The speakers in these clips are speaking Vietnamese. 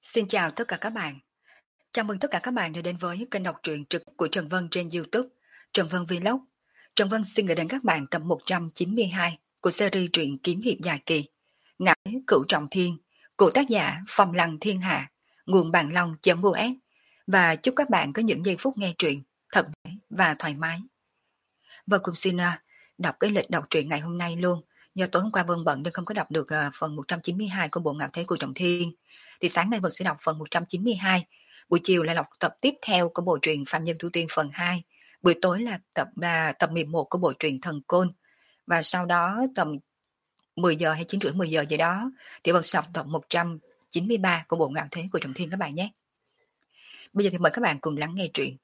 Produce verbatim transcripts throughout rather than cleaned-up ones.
Xin chào tất cả các bạn. Chào mừng tất cả các bạn đã đến với kênh đọc truyện trực của Trần Vân trên YouTube, Trần Vân Vlog. Trần Vân xin gửi đến các bạn tập một trăm chín mươi hai của series truyện kiếm hiệp dài kỳ Ngải Cửu Trọng Thiên của tác giả Phong Lăng Thiên Hạ, nguồn bàn long.us, và chúc các bạn có những giây phút nghe truyện thật vui và thoải mái. Vân cũng xin uh, đọc cái lịch đọc truyện ngày hôm nay luôn. Do tối hôm qua Vân bận nên không có đọc được uh, phần một trăm chín mươi hai của bộ Ngạo Thế của Trọng Thiên. Thì sáng nay Vân sẽ đọc phần một trăm chín mươi hai. Buổi chiều là đọc tập tiếp theo của bộ truyện Phạm Nhân Tu Tiên phần hai. Buổi tối là tập uh, tập mười một của bộ truyện Thần Côn. Và sau đó tầm mười giờ hay chín rưỡi mười giờ gì đó thì Vân sẽ đọc tập một trăm chín mươi ba của bộ Ngạo Thế của Trọng Thiên các bạn nhé. Bây giờ thì mời các bạn cùng lắng nghe truyện.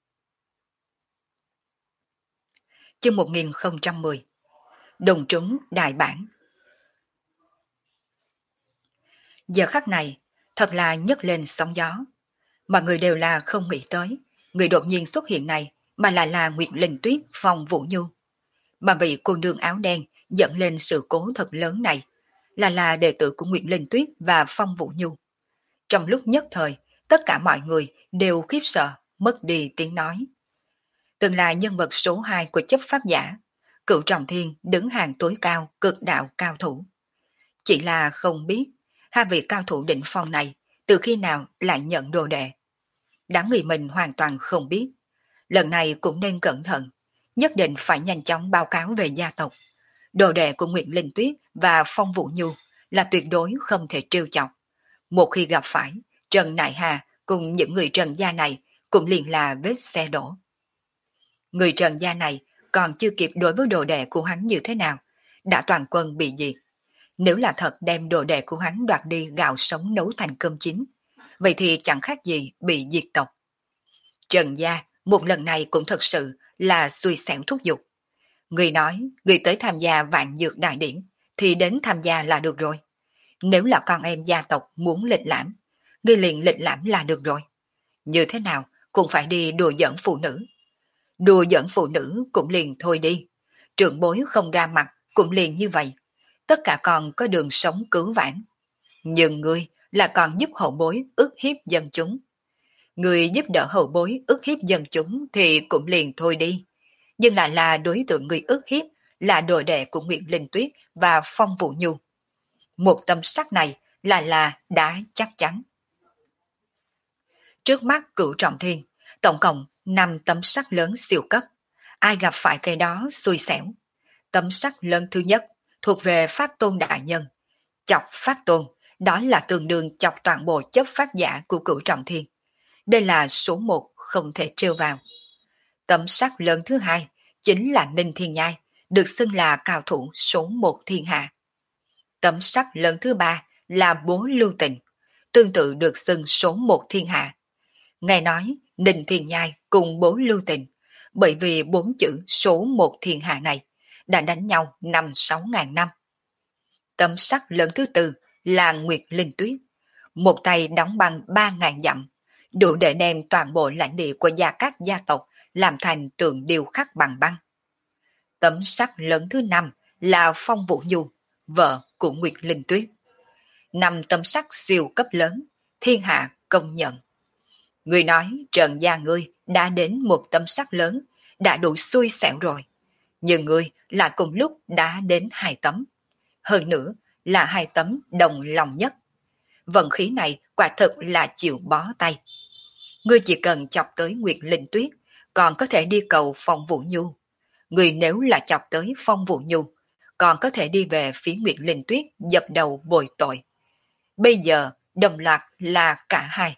Chương một nghìn không trăm mười. Đồng trúng đại bản. Giờ khắc này thật là nhấc lên sóng gió. Mọi người đều là không nghĩ tới người đột nhiên xuất hiện này mà lại là Nguyệt Linh Tuyết Phong Vũ Nhu. Mà vị cô nương áo đen dẫn lên sự cố thật lớn này là là đệ tử của Nguyệt Linh Tuyết và Phong Vũ Nhu. Trong lúc nhất thời, tất cả mọi người đều khiếp sợ, mất đi tiếng nói. Từng là nhân vật số hai của chấp pháp giả, Cửu Trọng Thiên đứng hàng tối cao cực đạo cao thủ. Chỉ là không biết hai vị cao thủ đỉnh phong này từ khi nào lại nhận đồ đệ. Đám người mình hoàn toàn không biết. Lần này cũng nên cẩn thận, nhất định phải nhanh chóng báo cáo về gia tộc. Đồ đệ của Nguyệt Linh Tuyết và Phong Vũ Nhu là tuyệt đối không thể trêu chọc. Một khi gặp phải, Trần Nại Hà cùng những người Trần gia này cũng liền là vết xe đổ. Người Trần gia này còn chưa kịp đối với đồ đệ của hắn như thế nào, đã toàn quân bị diệt. Nếu là thật đem đồ đệ của hắn đoạt đi gạo sống nấu thành cơm chín, vậy thì chẳng khác gì bị diệt tộc. Trần gia một lần này cũng thật sự là xui xẻo thúc giục. Người nói, người tới tham gia vạn dược đại điển, thì đến tham gia là được rồi. Nếu là con em gia tộc muốn lịch lãm, người liền lịch lãm là được rồi. Như thế nào cũng phải đi đùa giỡn phụ nữ. Đùa giỡn phụ nữ cũng liền thôi đi. Trưởng bối không ra mặt cũng liền như vậy. Tất cả còn có đường sống cứu vãn. Nhưng ngươi là còn giúp hậu bối ức hiếp dân chúng. Ngươi giúp đỡ hậu bối ức hiếp dân chúng thì cũng liền thôi đi. Nhưng lại là đối tượng người ức hiếp là đồ đệ của Nguyệt Linh Tuyết và Phong Vũ Nhu. Một tâm sắc này là là đã chắc chắn. Trước mắt Cửu Trọng Thiên, tổng cộng năm tấm sắc lớn siêu cấp. Ai gặp phải cái đó xui xẻo. Tấm sắc lớn thứ nhất thuộc về Pháp Tôn Đại Nhân. Chọc Pháp Tôn, đó là tương đương chọc toàn bộ chấp pháp giả của Cửu Trọng Thiên. Đây là số một không thể trêu vào. Tấm sắc lớn thứ hai chính là Ninh Thiên Nhai, được xưng là cao thủ số một thiên hạ. Tấm sắc lớn thứ ba là Bố Lưu Tịnh, tương tự được xưng số một thiên hạ. Ngài nói Ninh Thiên Nhai cùng Bố Lưu Tịnh, bởi vì bốn chữ số một thiên hạ này đã đánh nhau năm sáu ngàn năm. Tấm sắc lớn thứ tư là Nguyệt Linh Tuyết, một tay đóng băng ba ngàn dặm, đủ để đem toàn bộ lãnh địa của gia các gia tộc làm thành tượng điêu khắc bằng băng. Tấm sắc lớn thứ năm là Phong Vũ Nhu, vợ của Nguyệt Linh Tuyết. Năm tấm sắc siêu cấp lớn, thiên hạ công nhận. Người nói Trần gia ngươi đã đến một tấm sắc lớn, đã đủ xui xẻo rồi. Nhưng ngươi là cùng lúc đã đến hai tấm. Hơn nữa là hai tấm đồng lòng nhất. Vận khí này quả thực là chịu bó tay. Ngươi chỉ cần chọc tới Nguyệt Linh Tuyết, còn có thể đi cầu Phong Vũ Nhu. Ngươi nếu là chọc tới Phong Vũ Nhu, còn có thể đi về phía Nguyệt Linh Tuyết dập đầu bồi tội. Bây giờ đồng loạt là cả hai.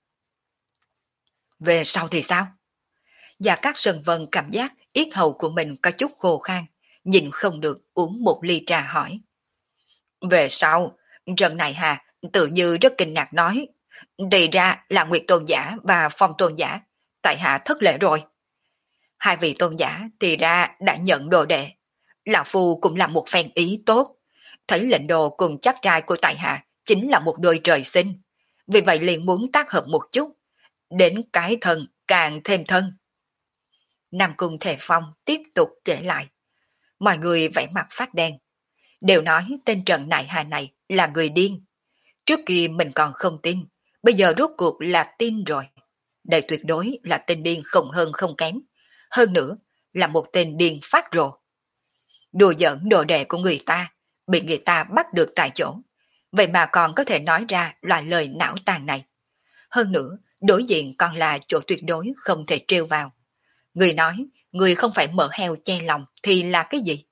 Về sau thì sao? Và các Sơn Vân cảm giác yết hầu của mình có chút khô khan, nhìn không được uống một ly trà hỏi. Về sau, Trần Nại Hà tự như rất kinh ngạc nói, thì ra là Nguyệt Tôn Giả và Phong Tôn Giả, tại hạ thất lễ rồi. Hai vị tôn giả thì ra đã nhận đồ đệ. Lão Phu cũng là một phen ý tốt, thấy lệnh đồ cùng chắc trai của tại hạ chính là một đôi trời sinh, vì vậy liền muốn tác hợp một chút, đến cái thân càng thêm thân. Nam Cung Thể Phong tiếp tục kể lại. Mọi người vẫy mặt phát đen, đều nói tên Trần Nại Hà này là người điên. Trước kia mình còn không tin, bây giờ rốt cuộc là tin rồi. Đây tuyệt đối là tên điên không hơn không kém. Hơn nữa là một tên điên phát rồ. Đùa giỡn đồ đệ của người ta, bị người ta bắt được tại chỗ. Vậy mà còn có thể nói ra loại lời não tàn này. Hơn nữa, đối diện còn là chỗ tuyệt đối không thể trêu vào. Người nói, người không phải mở heo che lòng thì là cái gì?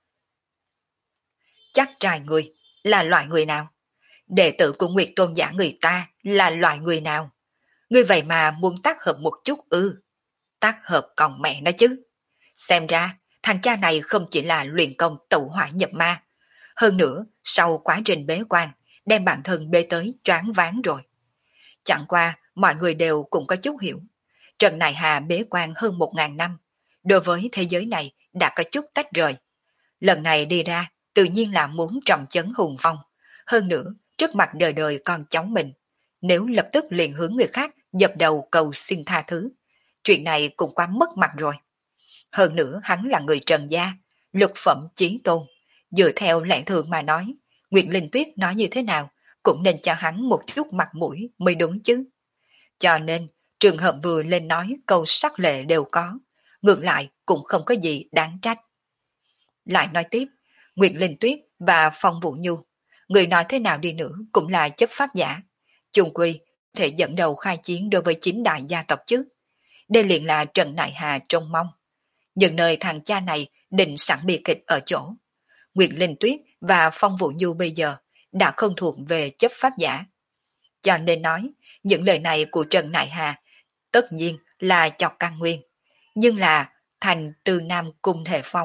Chắc trai người là loại người nào? Đệ tử của Nguyệt Tôn giả người ta là loại người nào? Ngươi vậy mà muốn tác hợp một chút ư? Tác hợp còn mẹ nó chứ. Xem ra, thằng cha này không chỉ là luyện công tẩu hỏa nhập ma. Hơn nữa, sau quá trình bế quan, đem bản thân bế tới choáng váng rồi. Chẳng qua, mọi người đều cũng có chút hiểu. Trần Nại Hà bế quan hơn một ngàn năm. Đối với thế giới này đã có chút tách rời. Lần này đi ra, tự nhiên là muốn trọng chấn hùng phong. Hơn nữa, trước mặt đời đời con cháu mình. Nếu lập tức liền hướng người khác dập đầu cầu xin tha thứ. Chuyện này cũng quá mất mặt rồi. Hơn nữa hắn là người Trần gia, lục phẩm chí tôn. Dựa theo lẽ thường mà nói, Nguyệt Linh Tuyết nói như thế nào, cũng nên cho hắn một chút mặt mũi mới đúng chứ. Cho nên, trường hợp vừa lên nói câu sắc lệ đều có, ngược lại cũng không có gì đáng trách. Lại nói tiếp, Nguyệt Linh Tuyết và Phong Vũ Nhu, người nói thế nào đi nữa cũng là chấp pháp giả. Chung quy, thể dẫn đầu khai chiến đối với chính đại gia tộc chứ. Đây liền là Trần Nại Hà trông mong. Nhưng nơi thằng cha này định sẵn bi kịch ở chỗ. Nguyệt Linh Tuyết và Phong Vũ Nhu bây giờ đã không thuộc về chấp pháp giả. Cho nên nói, những lời này của Trần Nại Hà tất nhiên là chọc căn nguyên, nhưng là thành từ Nam Cung Thể Phong.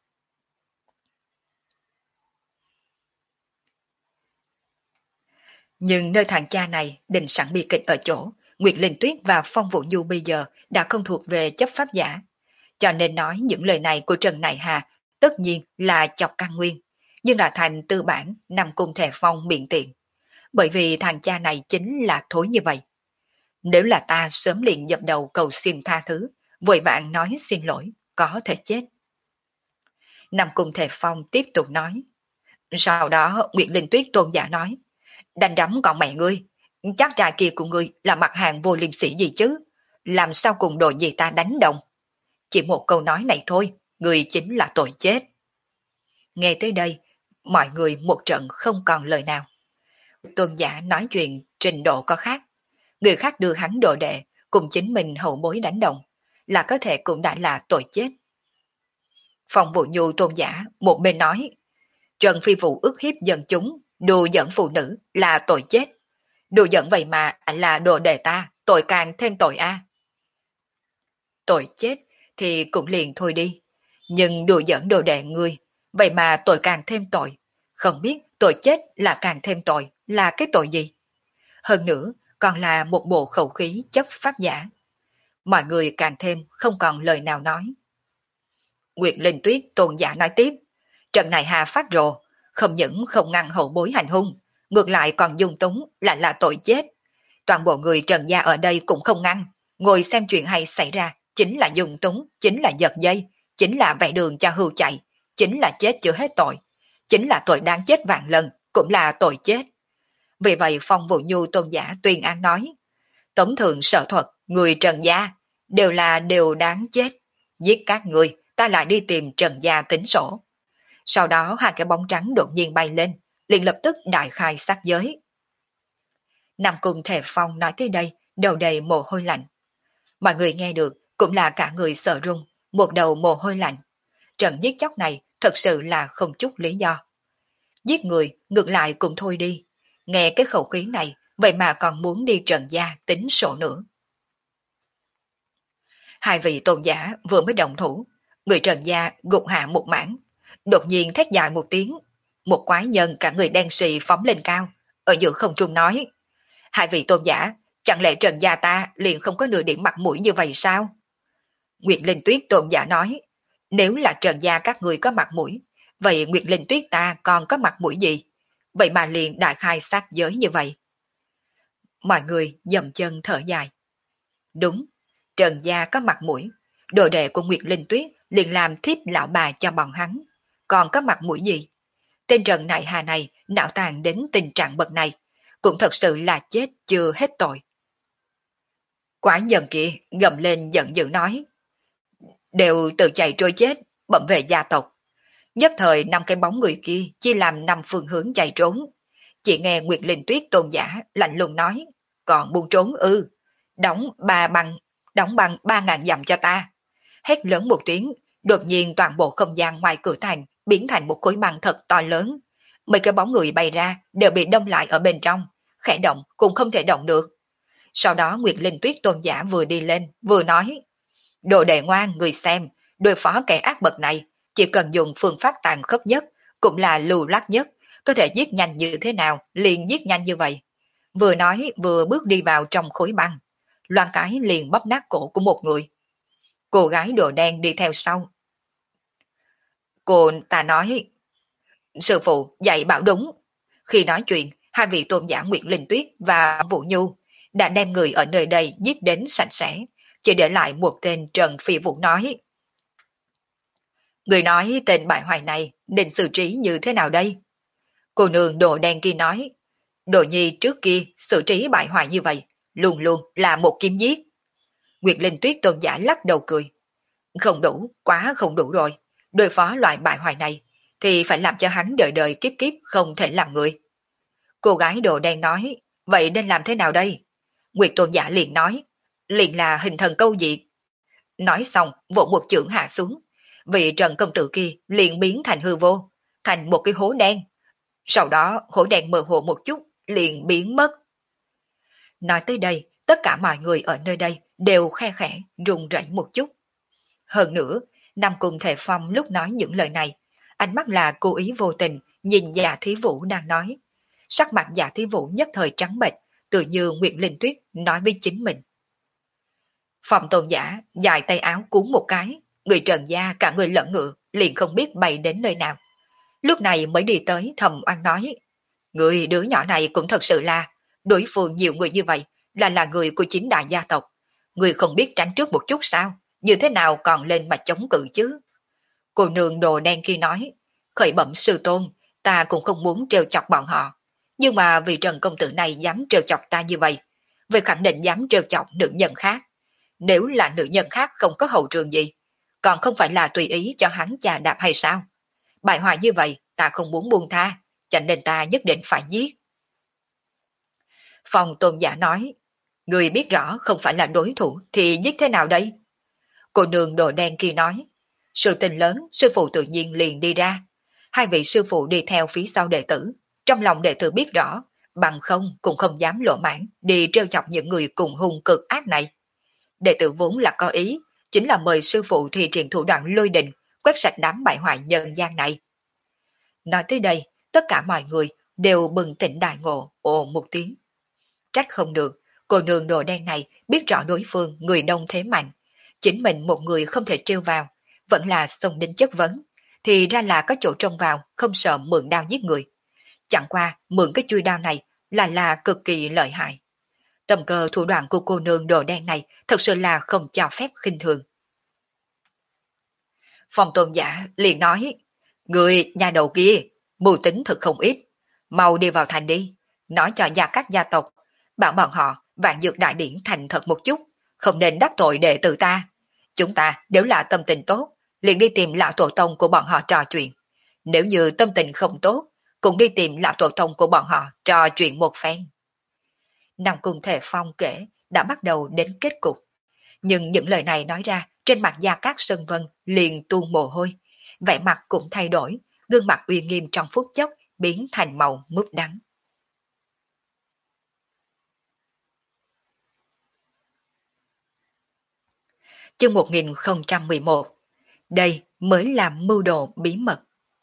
Nhưng nơi thằng cha này định sẵn bi kịch ở chỗ, Nguyệt Linh Tuyết và Phong Vũ Nhu bây giờ đã không thuộc về chấp pháp giả. Cho nên nói những lời này của Trần Nại Hà tất nhiên là chọc căn nguyên, nhưng là thành tư bản Nam Cung Thể Phong miệng tiện. Bởi vì thằng cha này chính là thối như vậy. Nếu là ta sớm liền dập đầu cầu xin tha thứ, vội vàng nói xin lỗi, có thể chết. Nam Cung Thể Phong tiếp tục nói. Sau đó Nguyệt Linh Tuyết tôn giả nói, đánh đấm còn mẹ ngươi, chắc trai kia của ngươi là mặt hàng vô liêm sĩ gì chứ, làm sao cùng đội gì ta đánh đồng. Chỉ một câu nói này thôi, ngươi chính là tội chết. Nghe tới đây, mọi người một trận không còn lời nào. Tôn giả nói chuyện trình độ có khác. Người khác đưa hắn đồ đệ, cùng chính mình hậu bối đánh đồng, là có thể cũng đã là tội chết. Phòng Vũ Nhu tôn giả một bên nói, Trần Phi Vũ ức hiếp dân chúng, đùa giỡn phụ nữ là tội chết. Đùa giỡn vậy mà là đồ đệ ta, tội càng thêm tội a. Tội chết thì cũng liền thôi đi, nhưng đùa giỡn đồ đệ ngươi, vậy mà tội càng thêm tội. Không biết tội chết là càng thêm tội là cái tội gì? Hơn nữa, còn là một bộ khẩu khí chấp pháp giả. Mọi người càng thêm không còn lời nào nói. Nguyệt Linh Tuyết tôn giả nói tiếp, trận này Hà phát rồ, không những không ngăn hậu bối hành hung, ngược lại còn dung túng là là tội chết. Toàn bộ người Trần gia ở đây cũng không ngăn, ngồi xem chuyện hay xảy ra, chính là dung túng, chính là giật dây, chính là vẽ đường cho hưu chạy, chính là chết chưa hết tội, chính là tội đáng chết vạn lần, cũng là tội chết. Vì vậy Phong Vũ Nhu tôn giả tuyên án nói, tống thượng sở thuật, người Trần gia, đều là đều đáng chết. Giết các người, ta lại đi tìm Trần gia tính sổ. Sau đó hai cái bóng trắng đột nhiên bay lên, liền lập tức đại khai sát giới. Nam Cung Thể Phong nói tới đây, đầu đầy mồ hôi lạnh. Mọi người nghe được, cũng là cả người sợ run, một đầu mồ hôi lạnh. Trận giết chóc này thật sự là không chút lý do. Giết người, ngược lại cũng thôi đi. Nghe cái khẩu khí này, vậy mà còn muốn đi Trần gia tính sổ nữa. Hai vị tôn giả vừa mới động thủ, người Trần gia gục hạ một mảng, đột nhiên thét dài một tiếng, một quái nhân cả người đen xì phóng lên cao, ở giữa không trung nói, hai vị tôn giả, chẳng lẽ Trần gia ta liền không có nửa điểm mặt mũi như vậy sao? Nguyệt Linh Tuyết tôn giả nói, nếu là Trần gia các người có mặt mũi, vậy Nguyệt Linh Tuyết ta còn có mặt mũi gì? Vậy mà liền đại khai sát giới như vậy. Mọi người dầm chân thở dài. Đúng, Trần gia có mặt mũi, đồ đệ của Nguyệt Linh Tuyết liền làm thiếp lão bà cho bọn hắn, còn có mặt mũi gì? Tên Trần Nại Hà này não tàn đến tình trạng bậc này, cũng thật sự là chết chưa hết tội. Quái nhân kia gầm lên giận dữ nói, đều tự chạy trôi chết, bẩm về gia tộc. Nhất thời năm cái bóng người kia chia làm năm phương hướng chạy trốn. Chỉ nghe Nguyệt Linh Tuyết tôn giả lạnh lùng nói, còn buông trốn ư, đóng ba bằng, đóng bằng ba ngàn dặm cho ta. Hét lớn một tiếng, đột nhiên toàn bộ không gian ngoài cửa thành biến thành một khối băng thật to lớn. Mấy cái bóng người bay ra đều bị đông lại ở bên trong, khẽ động cũng không thể động được. Sau đó Nguyệt Linh Tuyết tôn giả vừa đi lên, vừa nói, đồ đệ ngoan người xem, đối phó kẻ ác bậc này, chỉ cần dùng phương pháp tàn khốc nhất, cũng là lưu loát nhất, có thể giết nhanh như thế nào, liền giết nhanh như vậy. Vừa nói vừa bước đi vào trong khối băng, loan cái liền bóp nát cổ của một người. Cô gái đồ đen đi theo sau. Cô ta nói, sư phụ dạy bảo đúng. Khi nói chuyện, hai vị tôn giả Nguyệt Linh Tuyết và Vũ Nhu đã đem người ở nơi đây giết đến sạch sẽ, chỉ để lại một tên Trần Phi Vũ nói. Người nói tên bại hoại này nên xử trí như thế nào đây? Cô nương đồ đen kia nói, đồ nhi trước kia xử trí bại hoại như vậy, luôn luôn là một kiếm giết. Nguyệt Linh Tuyết tôn giả lắc đầu cười. Không đủ, quá không đủ rồi. Đối phó loại bại hoại này, thì phải làm cho hắn đời đời kiếp kiếp không thể làm người. Cô gái đồ đen nói, vậy nên làm thế nào đây? Nguyệt tôn giả liền nói, liền là hình thần câu diệt. Nói xong, vỗ một chưởng hạ xuống. Vị Trần công tử kia liền biến thành hư vô, thành một cái hố đen. Sau đó hố đen mơ hồ một chút, liền biến mất. Nói tới đây, tất cả mọi người ở nơi đây đều khe khẽ, run rẩy một chút. Hơn nữa, Nam Cung Thể Phong lúc nói những lời này, ánh mắt là cố ý vô tình nhìn Dạ Thí Vũ đang nói. Sắc mặt Dạ Thí Vũ nhất thời trắng bệch, tự như Nguyệt Linh Tuyết nói với chính mình. Phòng tôn giả dài tay áo cuốn một cái, người Trần gia cả người lẫn ngựa liền không biết bay đến nơi nào. Lúc này mới đi tới thầm oan nói, người đứa nhỏ này cũng thật sự là, đối phương nhiều người như vậy là là người của chính đại gia tộc. Người không biết tránh trước một chút sao, như thế nào còn lên mà chống cự chứ? Cô nương đồ đen kia nói, khởi bẩm sư tôn, ta cũng không muốn trêu chọc bọn họ. Nhưng mà vì Trần công tử này dám trêu chọc ta như vậy, vậy khẳng định dám trêu chọc nữ nhân khác. Nếu là nữ nhân khác không có hậu trường gì, còn không phải là tùy ý cho hắn chà đạp hay sao? Bại hoại như vậy ta không muốn buông tha, cho nên ta nhất định phải giết. Phòng tôn giả nói, người biết rõ không phải là đối thủ thì giết thế nào đây? Cô nương đồ đen kia nói, sự tình lớn sư phụ tự nhiên liền đi ra. Hai vị sư phụ đi theo phía sau đệ tử, trong lòng đệ tử biết rõ, bằng không cũng không dám lộ mãn đi trêu chọc những người cùng hung cực ác này. Đệ tử vốn là có ý, chính là mời sư phụ thi triển thủ đoạn lôi đình, quét sạch đám bại hoại nhân gian này. Nói tới đây, tất cả mọi người đều bừng tỉnh đại ngộ, ồ một tiếng. Trách không được, cô nương đồ đen này biết rõ đối phương người đông thế mạnh. Chính mình một người không thể trêu vào, vẫn là xông đến chất vấn, thì ra là có chỗ trông vào, không sợ mượn đao giết người. Chẳng qua mượn cái chui đao này là là cực kỳ lợi hại. Tầm cơ thủ đoạn của cô nương đồ đen này thật sự là không cho phép khinh thường. Phòng tôn giả liền nói, người nhà đầu kia, mưu tính thật không ít, mau đi vào thành đi, nói cho gia các gia tộc, bảo bọn họ vạn dược đại điển thành thật một chút, không nên đắc tội đệ tử ta. Chúng ta nếu là tâm tình tốt, liền đi tìm lão tổ tông của bọn họ trò chuyện. Nếu như tâm tình không tốt, cũng đi tìm lão tổ tông của bọn họ trò chuyện một phen. Nam Cung Thể Phong kể đã bắt đầu đến kết cục. Nhưng những lời này nói ra, trên mặt Gia Cát Sơn Vân liền tuôn mồ hôi, vẻ mặt cũng thay đổi, gương mặt uy nghiêm trong phút chốc biến thành màu mướp đắng. Chương một nghìn không trăm mười một. Đây mới là mưu đồ bí mật.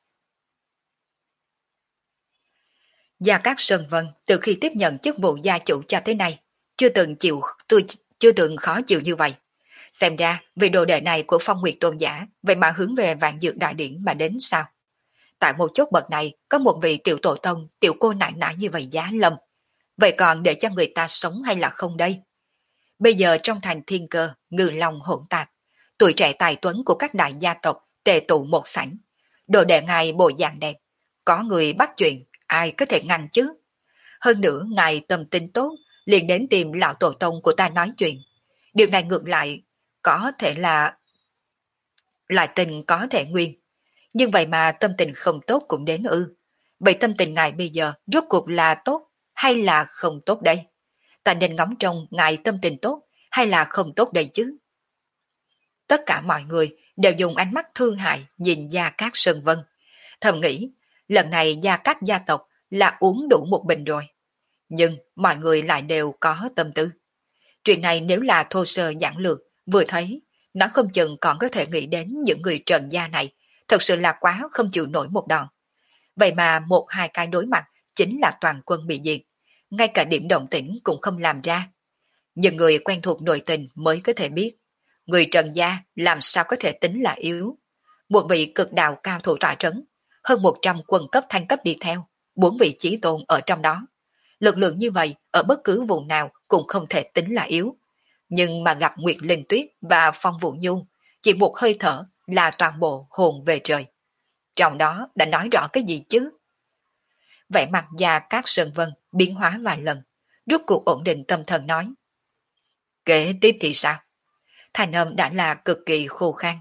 Gia Cát Sơn Vân từ khi tiếp nhận chức vụ gia chủ cho tới nay, chưa từng chịu tôi chưa từng khó chịu như vậy. Xem ra vì đồ đệ này của Phong Nguyệt Tôn giả, vậy mà hướng về vạn dược đại điển mà đến sao? Tại một chốt bậc này có một vị tiểu tổ tông, tiểu cô nại nại như vậy giá lâm. Vậy còn để cho người ta sống hay là không đây? Bây giờ trong thành thiên cơ, ngư long hỗn tạp, tuổi trẻ tài tuấn của các đại gia tộc tề tụ một sảnh. Đồ đệ ngài bộ dạng đẹp, có người bắt chuyện, ai có thể ngăn chứ? Hơn nữa ngài tâm tính tốt, liền đến tìm lão tổ tông của ta nói chuyện. Điều này ngược lại, có thể là lại tình có thể nguyên. Nhưng vậy mà tâm tình không tốt cũng đến ư. Vậy tâm tình ngài bây giờ rốt cuộc là tốt hay là không tốt đây? Ta nên ngóng trông ngài tâm tình tốt hay là không tốt đây chứ? Tất cả mọi người đều dùng ánh mắt thương hại nhìn Gia Cát Sơn Vân. Thầm nghĩ, lần này Gia Cát gia tộc là uống đủ một bình rồi. Nhưng mọi người lại đều có tâm tư. Chuyện này nếu là thô sơ giản lược, vừa thấy, nó không chừng còn có thể nghĩ đến những người trần gia này, thật sự là quá không chịu nổi một đòn. Vậy mà một hai cái đối mặt chính là toàn quân bị diệt, ngay cả điểm động tĩnh cũng không làm ra. Nhưng người quen thuộc nội tình mới có thể biết, người trần gia làm sao có thể tính là yếu. Một vị cực đạo cao thủ tọa trấn, hơn một trăm quân cấp thanh cấp đi theo, bốn vị chí tôn ở trong đó. Lực lượng như vậy ở bất cứ vùng nào cũng không thể tính là yếu. Nhưng mà gặp Nguyệt Linh Tuyết và Phong Vũ Nhu, chỉ một hơi thở là toàn bộ hồn về trời. Trong đó đã nói rõ cái gì chứ? Vẻ mặt Gia Cát Sơn Vân biến hóa vài lần, rút cuộc ổn định tâm thần nói. Kế tiếp thì sao? Thành âm đã là cực kỳ khô khan.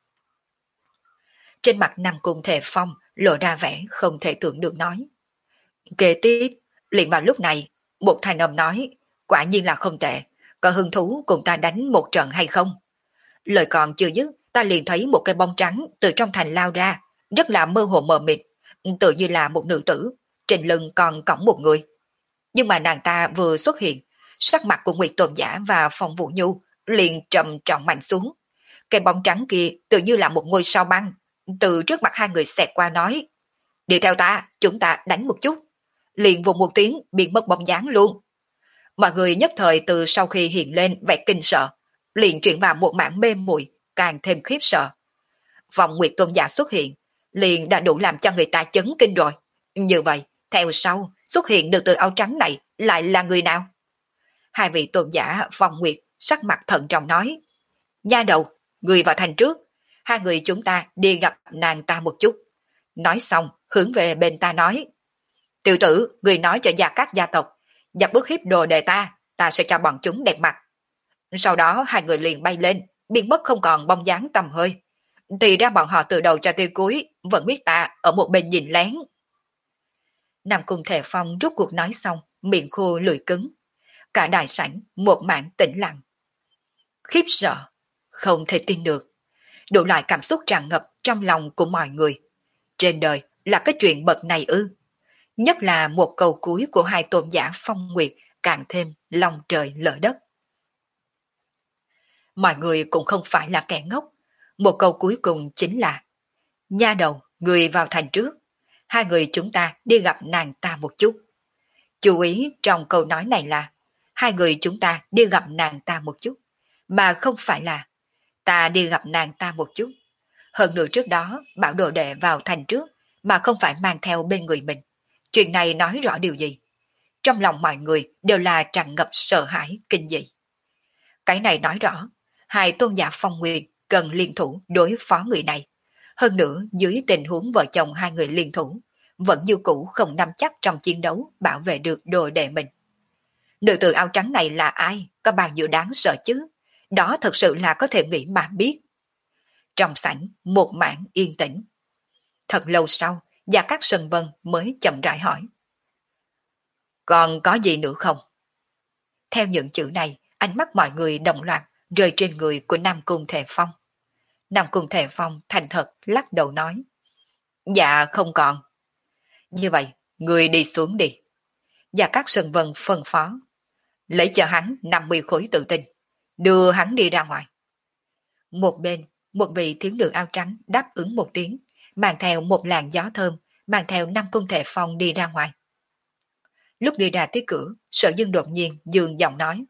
Trên mặt Nam Cung Thể Phong lộ ra vẻ không thể tưởng được nói. Kế tiếp, liền vào lúc này, một thành âm nói, quả nhiên là không tệ, có hứng thú cùng ta đánh một trận hay không? Lời còn chưa dứt, ta liền thấy một cái bóng trắng từ trong thành lao ra, rất là mơ hồ mờ mịt, tự như là một nữ tử, trên lưng còn cõng một người. Nhưng mà nàng ta vừa xuất hiện, sắc mặt của Nguyệt Tôn Giả và Phong Vũ Nhu liền trầm trọng mạnh xuống. Cái bóng trắng kia tự như là một ngôi sao băng, từ trước mặt hai người xẹt qua nói, đi theo ta, chúng ta đánh một chút. Liền vùng một tiếng biến mất bóng dáng luôn. Mọi người nhất thời từ sau khi hiện lên vẻ kinh sợ, liền chuyển vào một mảng mê muội, càng thêm khiếp sợ. Vòng Nguyệt Tôn Giả xuất hiện, liền đã đủ làm cho người ta chấn kinh rồi. Như vậy, theo sau, xuất hiện được từ áo trắng này lại là người nào? Hai vị tôn giả Vòng Nguyệt sắc mặt thận trọng nói, nha đầu, người vào thành trước, hai người chúng ta đi gặp nàng ta một chút. Nói xong, hướng về bên ta nói, tiểu tử, người nói cho Gia Cát gia tộc, dập bước hiếp đồ đề ta, ta sẽ cho bọn chúng đẹp mặt. Sau đó hai người liền bay lên, biến mất không còn bóng dáng tầm hơi. Thì ra bọn họ từ đầu cho tới cuối, vẫn biết ta ở một bên nhìn lén. Nam Cung Thể Phong rút cuộc nói xong, miệng khô lưỡi cứng. Cả đại sảnh một mảng tĩnh lặng. Khiếp sợ, không thể tin được. Đủ loại cảm xúc tràn ngập trong lòng của mọi người. Trên đời là cái chuyện bậc này ư? Nhất là một câu cuối của hai tôn giả Phong Nguyệt càng thêm lòng trời lở đất. Mọi người cũng không phải là kẻ ngốc. Một câu cuối cùng chính là, nha đầu, người vào thành trước. Hai người chúng ta đi gặp nàng ta một chút. Chú ý trong câu nói này là, hai người chúng ta đi gặp nàng ta một chút, mà không phải là, ta đi gặp nàng ta một chút. Hơn nữa trước đó, bảo đồ đệ vào thành trước, mà không phải mang theo bên người mình. Chuyện này nói rõ điều gì? Trong lòng mọi người đều là tràn ngập sợ hãi, kinh dị. Cái này nói rõ, hai tôn giả Phong Nguyên cần liên thủ đối phó người này. Hơn nữa, dưới tình huống vợ chồng hai người liên thủ, vẫn như cũ không nắm chắc trong chiến đấu bảo vệ được đồ đệ mình. Nữ tử áo trắng này là ai? Có bao nhiêu đáng sợ chứ? Đó thật sự là có thể nghĩ mà biết. Trong sảnh, một mảng yên tĩnh. Thật lâu sau, Gia Cát Sơn Vân mới chậm rãi hỏi. Còn có gì nữa không? Theo những chữ này, ánh mắt mọi người đồng loạt rơi trên người của Nam Cung Thể Phong. Nam Cung Thể Phong thành thật lắc đầu nói. Dạ không còn. Như vậy, người đi xuống đi. Gia Cát Sơn Vân phân phó. Lấy cho hắn năm mươi khối tự tin. Đưa hắn đi ra ngoài. Một bên, một vị thiếu nữ áo trắng đáp ứng một tiếng, mang theo một làn gió thơm, mang theo Nam Cung Thể Phong đi ra ngoài. Lúc đi ra tới cửa, Sở Dương đột nhiên dương giọng nói.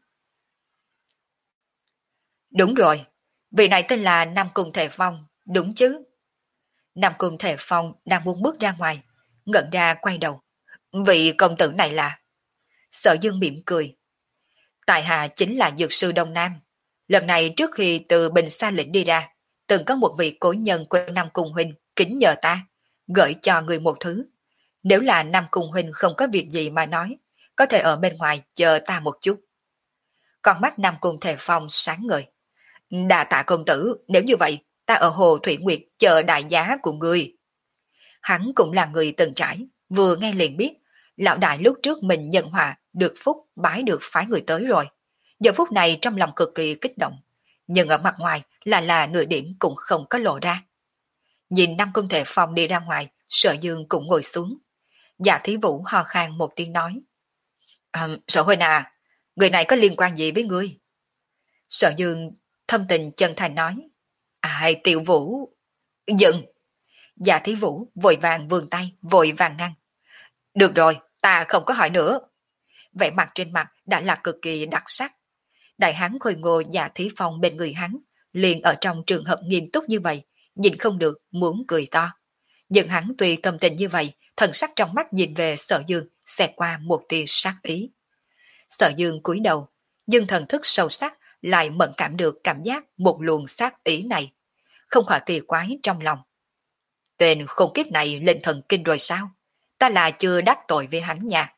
Đúng rồi, vị này tên là Nam Cung Thể Phong, đúng chứ? Nam Cung Thể Phong đang muốn bước ra ngoài, ngẩn ra quay đầu. Vị công tử này là... Sở Dương mỉm cười. Tại hạ chính là Dược Sư Đông Nam. Lần này trước khi từ Bình Sa Lĩnh đi ra, từng có một vị cố nhân của Nam Cung Huynh kính nhờ ta, gửi cho người một thứ. Nếu là Nam Cung Huynh không có việc gì mà nói, có thể ở bên ngoài chờ ta một chút. Con mắt Nam Cung Thể Phong sáng ngời. Đa tạ công tử, nếu như vậy, ta ở Hồ Thủy Nguyệt chờ đại giá của ngươi. Hắn cũng là người từng trải, vừa nghe liền biết, lão đại lúc trước mình nhận hòa, được phúc bái được phái người tới rồi. Giờ phút này trong lòng cực kỳ kích động, nhưng ở mặt ngoài là là nửa điểm cũng không có lộ ra. Nhìn Nam Cung Thể Phong đi ra ngoài, Sở Dương cũng ngồi xuống. Dạ Thí Vũ ho khan một tiếng nói. À, Sở Huynh à, người này có liên quan gì với ngươi? Sở Dương thâm tình chân thành nói. Ai Tiểu Vũ? Dừng! Dạ Thí Vũ vội vàng vươn tay, vội vàng ngăn. Được rồi, ta không có hỏi nữa. Vẻ mặt trên mặt đã là cực kỳ đặc sắc. Đại hán khôi ngô Dạ Thí Phong bên người hắn, liền ở trong trường hợp nghiêm túc như vậy, nhìn không được muốn cười to. Nhưng hắn tuy tâm tình như vậy, thần sắc trong mắt nhìn về Sở Dương, xẹt qua một tia sát ý. Sở Dương cúi đầu, nhưng thần thức sâu sắc lại mẫn cảm được cảm giác một luồng sát ý này. Không khỏi kỳ quái trong lòng. Tên khôn kiếp này lên thần kinh rồi sao? Ta là chưa đắc tội với hắn nha.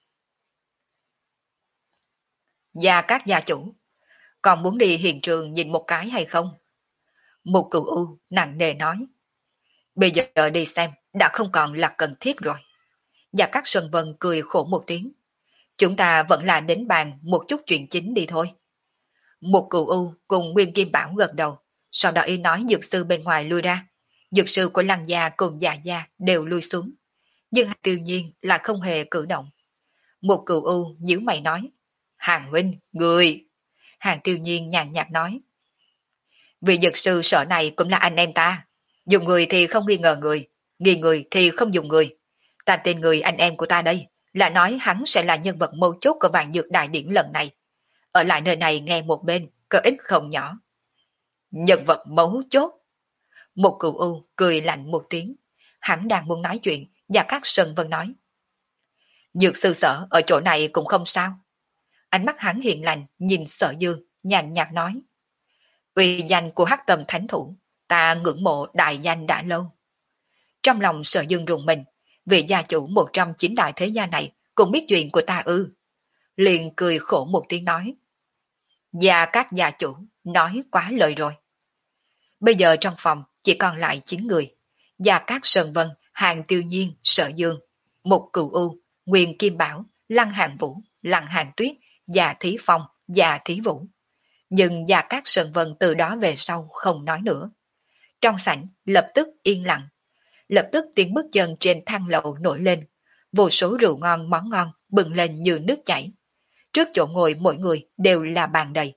Gia các gia chủ, còn muốn đi hiện trường nhìn một cái hay không? Một cựu u nặng nề nói. Bây giờ đi xem đã không còn là cần thiết rồi. Gia các Sơn Vân cười khổ một tiếng. Chúng ta vẫn là đến bàn một chút chuyện chính đi thôi. Một cựu u cùng Nguyên Kim Bảo gật đầu, sau đó y nói dược sư bên ngoài lui ra. Dược sư của Lăng Gia cùng Dạ Gia đều lui xuống. Nhưng Tiêu Nhiên là không hề cử động. Một cựu u nhíu mày nói. Hàng huynh, người. Hàng Tiêu Nhiên nhàn nhạt nói. Vị dược sư sở này cũng là anh em ta. Dùng người thì không nghi ngờ người, nghi người thì không dùng người. Ta tin người anh em của ta đây, là nói hắn sẽ là nhân vật mấu chốt của vạn dược đại điển lần này. Ở lại nơi này nghe một bên, có ích không nhỏ. Nhân vật mấu chốt. Một cựu u cười lạnh một tiếng. Hắn đang muốn nói chuyện, và các Sơn Vân nói. Dược sư sở ở chỗ này cũng không sao. Ánh mắt hắn hiền lành, nhìn Sở Dương, nhàn nhạt nói. Uy danh của Hắc Tầm Thánh Thủ, ta ngưỡng mộ đại danh đã lâu. Trong lòng Sở Dương rùng mình, vị gia chủ một trong chín đại thế gia này cũng biết chuyện của ta ư. Liền cười khổ một tiếng nói. Gia các gia chủ, nói quá lời rồi. Bây giờ trong phòng chỉ còn lại chín người. Gia các Sơn Vân, Hàng Tiêu Nhiên, Sở Dương, Một Cửu U, Nguyên Kim Bảo, Lăng Hàng Vũ, Lăng Hàng Tuyết, Dạ Thí Phong, Dạ Thí Vũ. Nhưng Gia các Sơn Vân từ đó về sau không nói nữa. Trong sảnh lập tức yên lặng. Lập tức tiếng bước chân trên thang lầu nổi lên. Vô số rượu ngon món ngon bừng lên như nước chảy. Trước chỗ ngồi mỗi người đều là bàn đầy.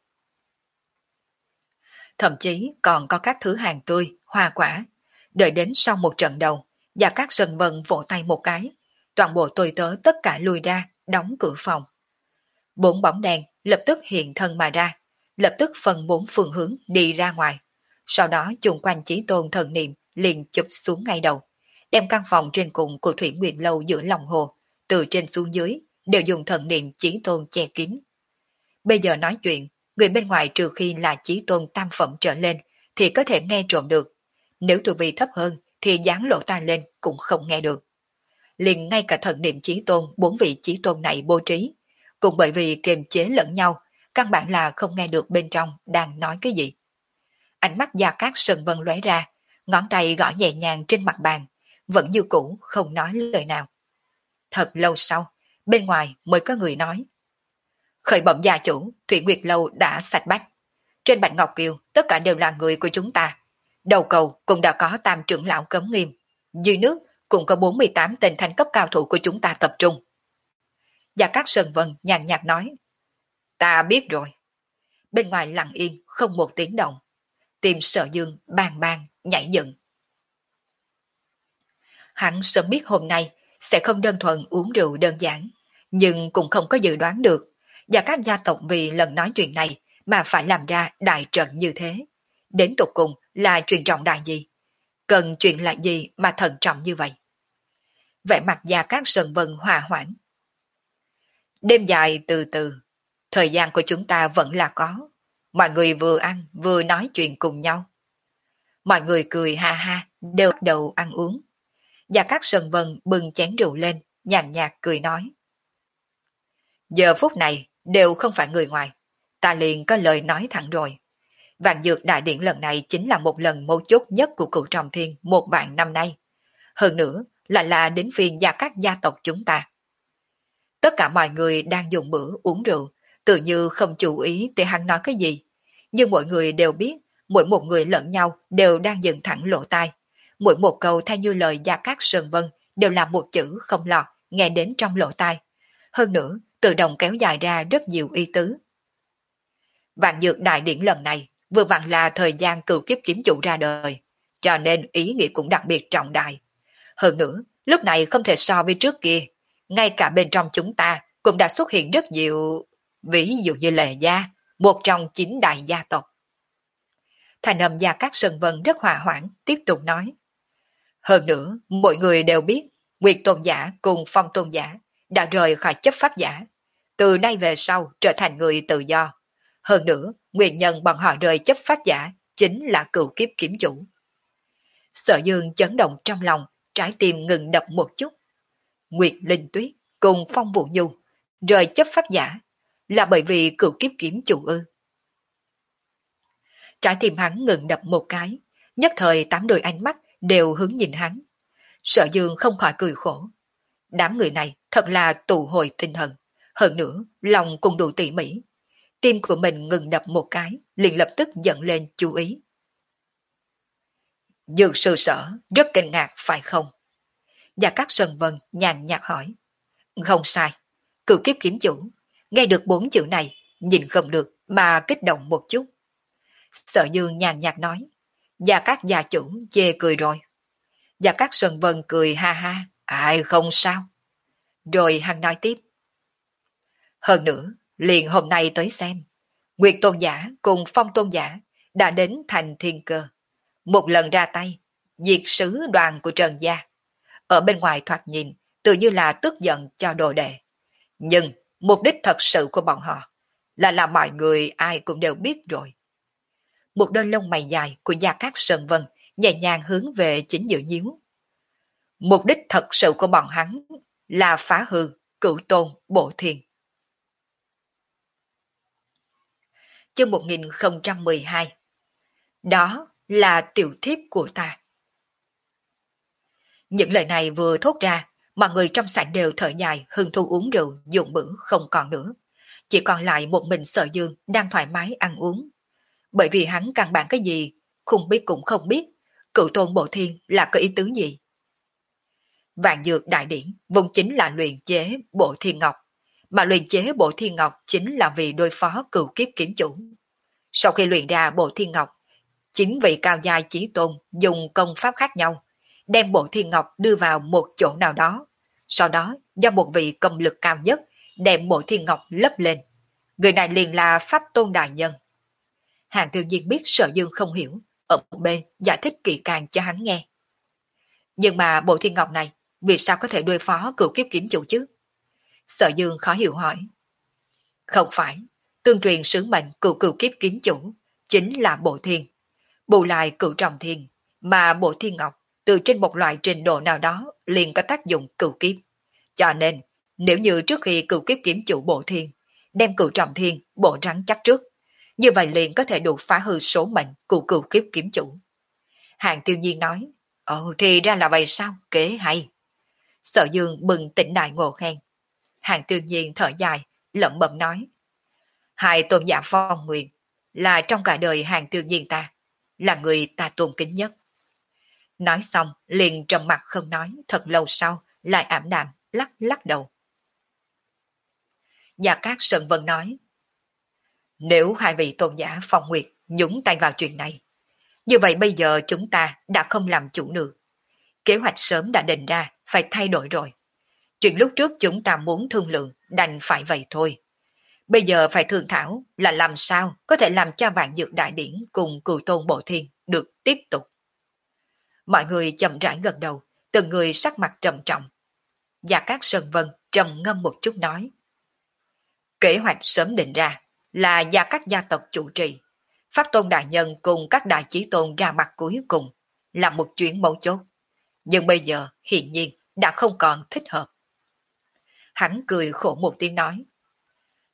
Thậm chí còn có các thứ hàng tươi, hoa quả. Đợi đến sau một trận đầu, Gia các Sơn Vân vỗ tay một cái. Toàn bộ tôi tớ tất cả lui ra, đóng cửa phòng. Bốn bóng đèn lập tức hiện thân mà ra, lập tức phân bốn phương hướng đi ra ngoài. Sau đó chung quanh Chí Tôn thần niệm liền chụp xuống ngay đầu, đem căn phòng trên cùng của Thủy Nguyệt Lâu giữa lòng hồ, từ trên xuống dưới, đều dùng thần niệm Chí Tôn che kín. Bây giờ nói chuyện, người bên ngoài trừ khi là Chí Tôn tam phẩm trở lên, thì có thể nghe trộm được. Nếu tu vi thấp hơn, thì dán lỗ tai lên cũng không nghe được. Liền ngay cả thần niệm Chí Tôn, bốn vị Chí Tôn này bố trí, cũng bởi vì kiềm chế lẫn nhau, căn bản là không nghe được bên trong đang nói cái gì. Ánh mắt Gia Cát Sơn Vân lóe ra, ngón tay gõ nhẹ nhàng trên mặt bàn, vẫn như cũ không nói lời nào. Thật lâu sau, bên ngoài mới có người nói. Khởi bẩm gia chủ, Thủy Nguyệt Lâu đã sạch bách. Trên Bạch Ngọc Kiều, tất cả đều là người của chúng ta. Đầu cầu cũng đã có tam trưởng lão cấm nghiêm. Dưới nước cũng có bốn mươi tám tên thanh cấp cao thủ của chúng ta tập trung. Gia Cát Sơn Vân nhàn nhạt nói. Ta biết rồi. Bên ngoài lặng yên, không một tiếng động. Tim Sở Dương bang bang, nhảy dựng. Hắn sớm biết hôm nay sẽ không đơn thuần uống rượu đơn giản, nhưng cũng không có dự đoán được, và các gia tộc vì lần nói chuyện này mà phải làm ra đại trận như thế. Đến tục cùng là chuyện trọng đại gì? Cần chuyện là gì mà thận trọng như vậy? Vẻ mặt Gia Cát Sơn Vân hòa hoãn. Đêm dài từ từ, thời gian của chúng ta vẫn là có. Mọi người vừa ăn vừa nói chuyện cùng nhau. Mọi người cười ha ha, đều bắt đầu ăn uống. Gia Cát Sơn Vân bưng chén rượu lên, nhàn nhạt cười nói. Giờ phút này đều không phải người ngoài. Ta liền có lời nói thẳng rồi. Vạn Dược Đại Điển lần này chính là một lần mấu chốt nhất của cửu Trọng Thiên một vạn năm nay. Hơn nữa là là đến phiên gia các gia tộc chúng ta. Tất cả mọi người đang dùng bữa uống rượu, tự như không chú ý tới hắn nói cái gì. Nhưng mọi người đều biết, mỗi một người lẫn nhau đều đang dừng thẳng lỗ tai. Mỗi một câu theo như lời Gia Cát Sơn Vân đều là một chữ không lọt, nghe đến trong lỗ tai. Hơn nữa, tự động kéo dài ra rất nhiều ý tứ. Vạn Dược Đại Điển lần này vừa vặn là thời gian cửu kiếp kiếm chủ ra đời, cho nên ý nghĩa cũng đặc biệt trọng đại. Hơn nữa, lúc này không thể so với trước kia, ngay cả bên trong chúng ta cũng đã xuất hiện rất nhiều, ví dụ như Lệ Gia, một trong chín đại gia tộc. Thành âm Gia Cát Sơn Vân rất hòa hoãn, tiếp tục nói. Hơn nữa, mọi người đều biết, Nguyệt Tôn Giả cùng Phong Tôn Giả đã rời khỏi chấp pháp giả, từ nay về sau trở thành người tự do. Hơn nữa, nguyên nhân bọn họ rời chấp pháp giả chính là cửu kiếp kiếm chủ. Sở Dương chấn động trong lòng, trái tim ngừng đập một chút. Nguyệt Linh Tuyết cùng Phong Vũ Nhu rời chấp pháp giả là bởi vì cửu kiếp kiếm chủ ư? Trái tim hắn ngừng đập một cái, nhất thời tám đôi ánh mắt đều hướng nhìn hắn. Sở Dương không khỏi cười khổ. Đám người này thật là tụ hồi tinh thần, hơn nữa lòng cũng đủ tỉ mỉ. Tim của mình ngừng đập một cái, liền lập tức giận lên chú ý. Dược sư sở rất kinh ngạc phải không? Gia Cát Sơn Vân nhàn nhạt hỏi. Không sai, cửu kiếp kiếm chủ, nghe được bốn chữ này, nhìn không được mà kích động một chút. Sở Dương nhàn nhạt nói. Gia Cát gia chủ chê cười rồi. Gia Cát Sơn Vân cười ha ha, ai không sao. Rồi hắn nói tiếp. Hơn nữa, liền hôm nay tới xem, Nguyệt Tôn Giả cùng Phong Tôn Giả đã đến thành Thiên Cơ. Một lần ra tay, diệt sứ đoàn của Trần Gia. Ở bên ngoài thoạt nhìn, tự như là tức giận cho đồ đệ. Nhưng mục đích thật sự của bọn họ là làm mọi người ai cũng đều biết rồi. Một đôi lông mày dài của Gia Cát Sơn Vân nhẹ nhàng hướng về chính giữa nhíu. Mục đích thật sự của bọn hắn là phá hư cửu tôn bộ thiên. Chương một nghìn không trăm mười hai. Đó là tiểu thiếp của ta. Những lời này vừa thốt ra, mọi người trong sảnh đều thở dài, hưng thu uống rượu, dụng bữa không còn nữa. Chỉ còn lại một mình Sở Dương đang thoải mái ăn uống. Bởi vì hắn căn bản cái gì, không biết cũng không biết, cửu tôn bộ thiên là có ý tứ gì. Vạn Dược Đại Điển vốn chính là luyện chế bộ thiên ngọc, mà luyện chế bộ thiên ngọc chính là vì đối phó cửu kiếp kiếm chủ. Sau khi luyện ra bộ thiên ngọc, chính vị cao giai chí tôn dùng công pháp khác nhau, đem bộ thiên ngọc đưa vào một chỗ nào đó, sau đó do một vị công lực cao nhất đem bộ thiên ngọc lấp lên. Người này liền là Pháp Tôn Đại Nhân. Hàng Tiêu Diên biết Sở Dương không hiểu, ở một bên giải thích kỹ càng cho hắn nghe. Nhưng mà bộ thiên ngọc này vì sao có thể đối phó cửu kiếp kiếm chủ chứ? Sở Dương khó hiểu hỏi. Không phải, tương truyền sứ mệnh cửu cửu kiếp kiếm chủ chính là bộ thiên, bù lại cửu trọng thiên, mà bộ thiên ngọc từ trên một loại trình độ nào đó liền có tác dụng cửu kiếp. Cho nên, nếu như trước khi cửu kiếp kiếm chủ bộ thiên, đem cửu trọng thiên bộ rắn chắc trước, như vậy liền có thể đủ phá hư số mệnh của cửu kiếp kiếm chủ. Hàng Tiêu Nhiên nói, ồ thì ra là vậy sao, kế hay. Sở Dương bừng tỉnh đại ngộ khen. Hàng Tiêu Nhiên thở dài, lẩm bẩm nói, hai tôn giả Phong Nguyên là trong cả đời Hàng Tiêu Nhiên ta, là người ta tôn kính nhất. Nói xong liền trầm mặt không nói, thật lâu sau lại ảm đạm lắc lắc đầu. Gia Cát Sơn Vân nói, nếu hai vị tôn giả Phong Nguyệt nhúng tay vào chuyện này, như vậy bây giờ chúng ta đã không làm chủ được. Kế hoạch sớm đã định ra, phải thay đổi rồi. Chuyện lúc trước chúng ta muốn thương lượng, đành phải vậy thôi. Bây giờ phải thương thảo là làm sao có thể làm cho Vạn Dược Đại Điển cùng Cửu Tôn Bộ Thiên được tiếp tục. Mọi người chậm rãi gật đầu, từng người sắc mặt trầm trọng. Gia Cát Sơn Vân trầm ngâm một chút nói, kế hoạch sớm định ra là Gia Cát gia tộc chủ trì, Pháp Tôn Đại Nhân cùng các đại chí tôn ra mặt cuối cùng là một chuyện mấu chốt. Nhưng bây giờ hiển nhiên đã không còn thích hợp. Hắn cười khổ một tiếng nói,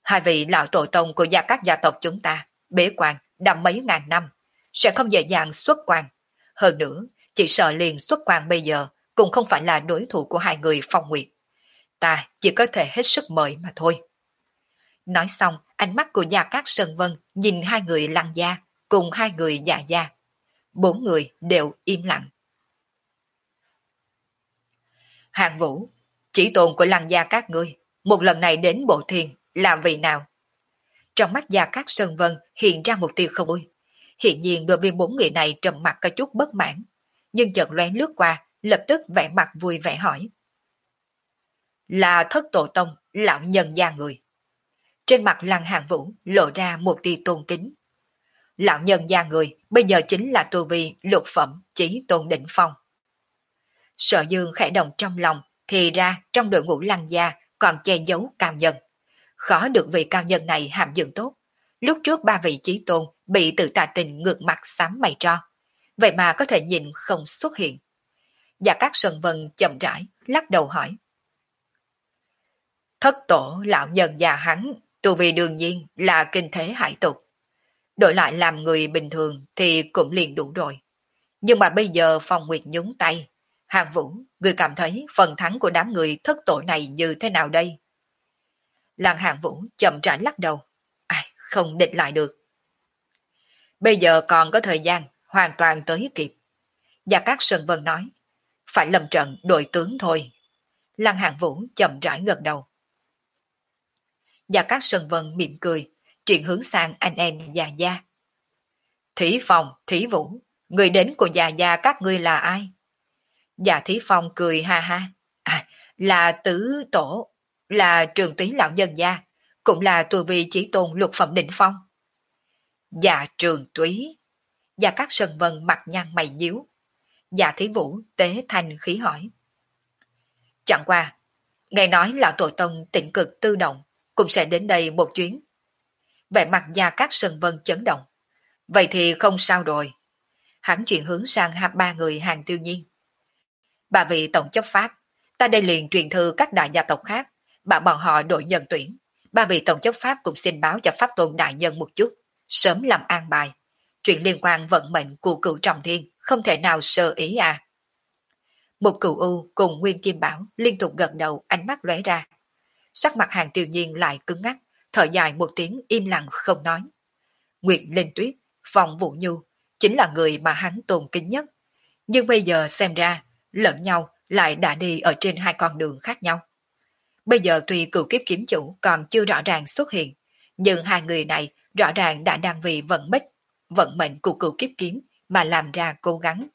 Hai vị lão tổ tông của gia các gia tộc chúng ta, bế quan đã mấy ngàn năm, sẽ không dễ dàng xuất quan. Hơn nữa, chỉ sợ liền xuất quan bây giờ cũng không phải là đối thủ của hai người Phong Nguyệt. Ta chỉ có thể hết sức mời mà thôi. Nói xong, ánh mắt của Gia Cát Sơn Vân nhìn hai người Lăng Gia cùng hai người Dạ Gia. Bốn người đều im lặng. Hàng Vũ, chỉ tôn của Lăng Gia các ngươi, một lần này đến Bộ Thiên là vì nào? Trong mắt Gia Cát Sơn Vân hiện ra một tia không vui. Hiện nhiên đối với bốn người này trầm mặt có chút bất mãn, nhưng chợt lóe lướt qua, lập tức vẻ mặt vui vẻ hỏi. Là thất tổ tông, lão nhân gia người. Trên mặt Lăng Hàng Vũ lộ ra một tia tôn kính. Lão nhân gia người bây giờ chính là tu vi lục phẩm chí tôn đỉnh phong. Sở Dương khẽ động trong lòng, thì ra trong đội ngũ Lăng Gia còn che giấu cao nhân. Khó được vị cao nhân này hàm dưỡng tốt. Lúc trước ba vị chí tôn bị tự tà tình ngược mặt xám mày tro. Vậy mà có thể nhìn không xuất hiện. Và các Sơn Vân chậm rãi, lắc đầu hỏi. Thất tổ lão nhân già hắn, tu vì đương nhiên là kinh thế hải tục. Đổi lại làm người bình thường thì cũng liền đủ rồi. Nhưng mà bây giờ Phong Nguyệt nhúng tay. Hàng Vũ, người cảm thấy phần thắng của đám người thất tổ này như thế nào đây? Lăng Hàng Vũ chậm rãi lắc đầu. Ai, không địch lại được. Bây giờ còn có thời gian, hoàn toàn tới kịp. Và các Sơn Vân nói, phải lâm trận đội tướng thôi. Lăng Hàng Vũ chậm rãi gật đầu. Và các Sơn Vân mỉm cười, chuyển hướng sang anh em Già Gia. Thí Phong, Thí Vũ, người đến của Già Gia các ngươi là ai? Dạ Thí Phong cười ha ha. À, là tứ tổ, là trường túy lão nhân gia, cũng là tu vi chỉ tôn lục phẩm đỉnh phong. Dạ trường túy. Dạ các Sơn Vân mặt nhăn mày nhíu. Dạ Thí Vũ tế thanh khí hỏi. Chẳng qua, nghe nói lão tổ tông tịnh cực tư động, cũng sẽ đến đây một chuyến. Vẻ mặt Gia Cát Sơn Vân chấn động. Vậy thì không sao rồi. Hắn chuyển hướng sang hai ba người Hàng Tiêu Nhiên. Bà vị tổng chấp pháp, ta đây liền truyền thư các đại gia tộc khác, bảo bọn họ đội nhân tuyển. Ba vị tổng chấp pháp cũng xin báo cho pháp tôn đại nhân một chút, sớm làm an bài. Chuyện liên quan vận mệnh của cựu trọng thiên, không thể nào sơ ý à. Một cựu u cùng Nguyên Kim Bảo liên tục gật đầu, ánh mắt lóe ra. Sắc mặt Hàng Tiêu Nhiên lại cứng ngắc, thở dài một tiếng im lặng không nói. Nguyệt Linh Tuyết, Phong Vũ Nhu chính là người mà hắn tôn kính nhất. Nhưng bây giờ xem ra, lẫn nhau lại đã đi ở trên hai con đường khác nhau. Bây giờ tuy cựu kiếp kiếm chủ còn chưa rõ ràng xuất hiện, nhưng hai người này rõ ràng đã đang vì vận mệnh, vận mệnh của cựu kiếp kiếm mà làm ra cố gắng.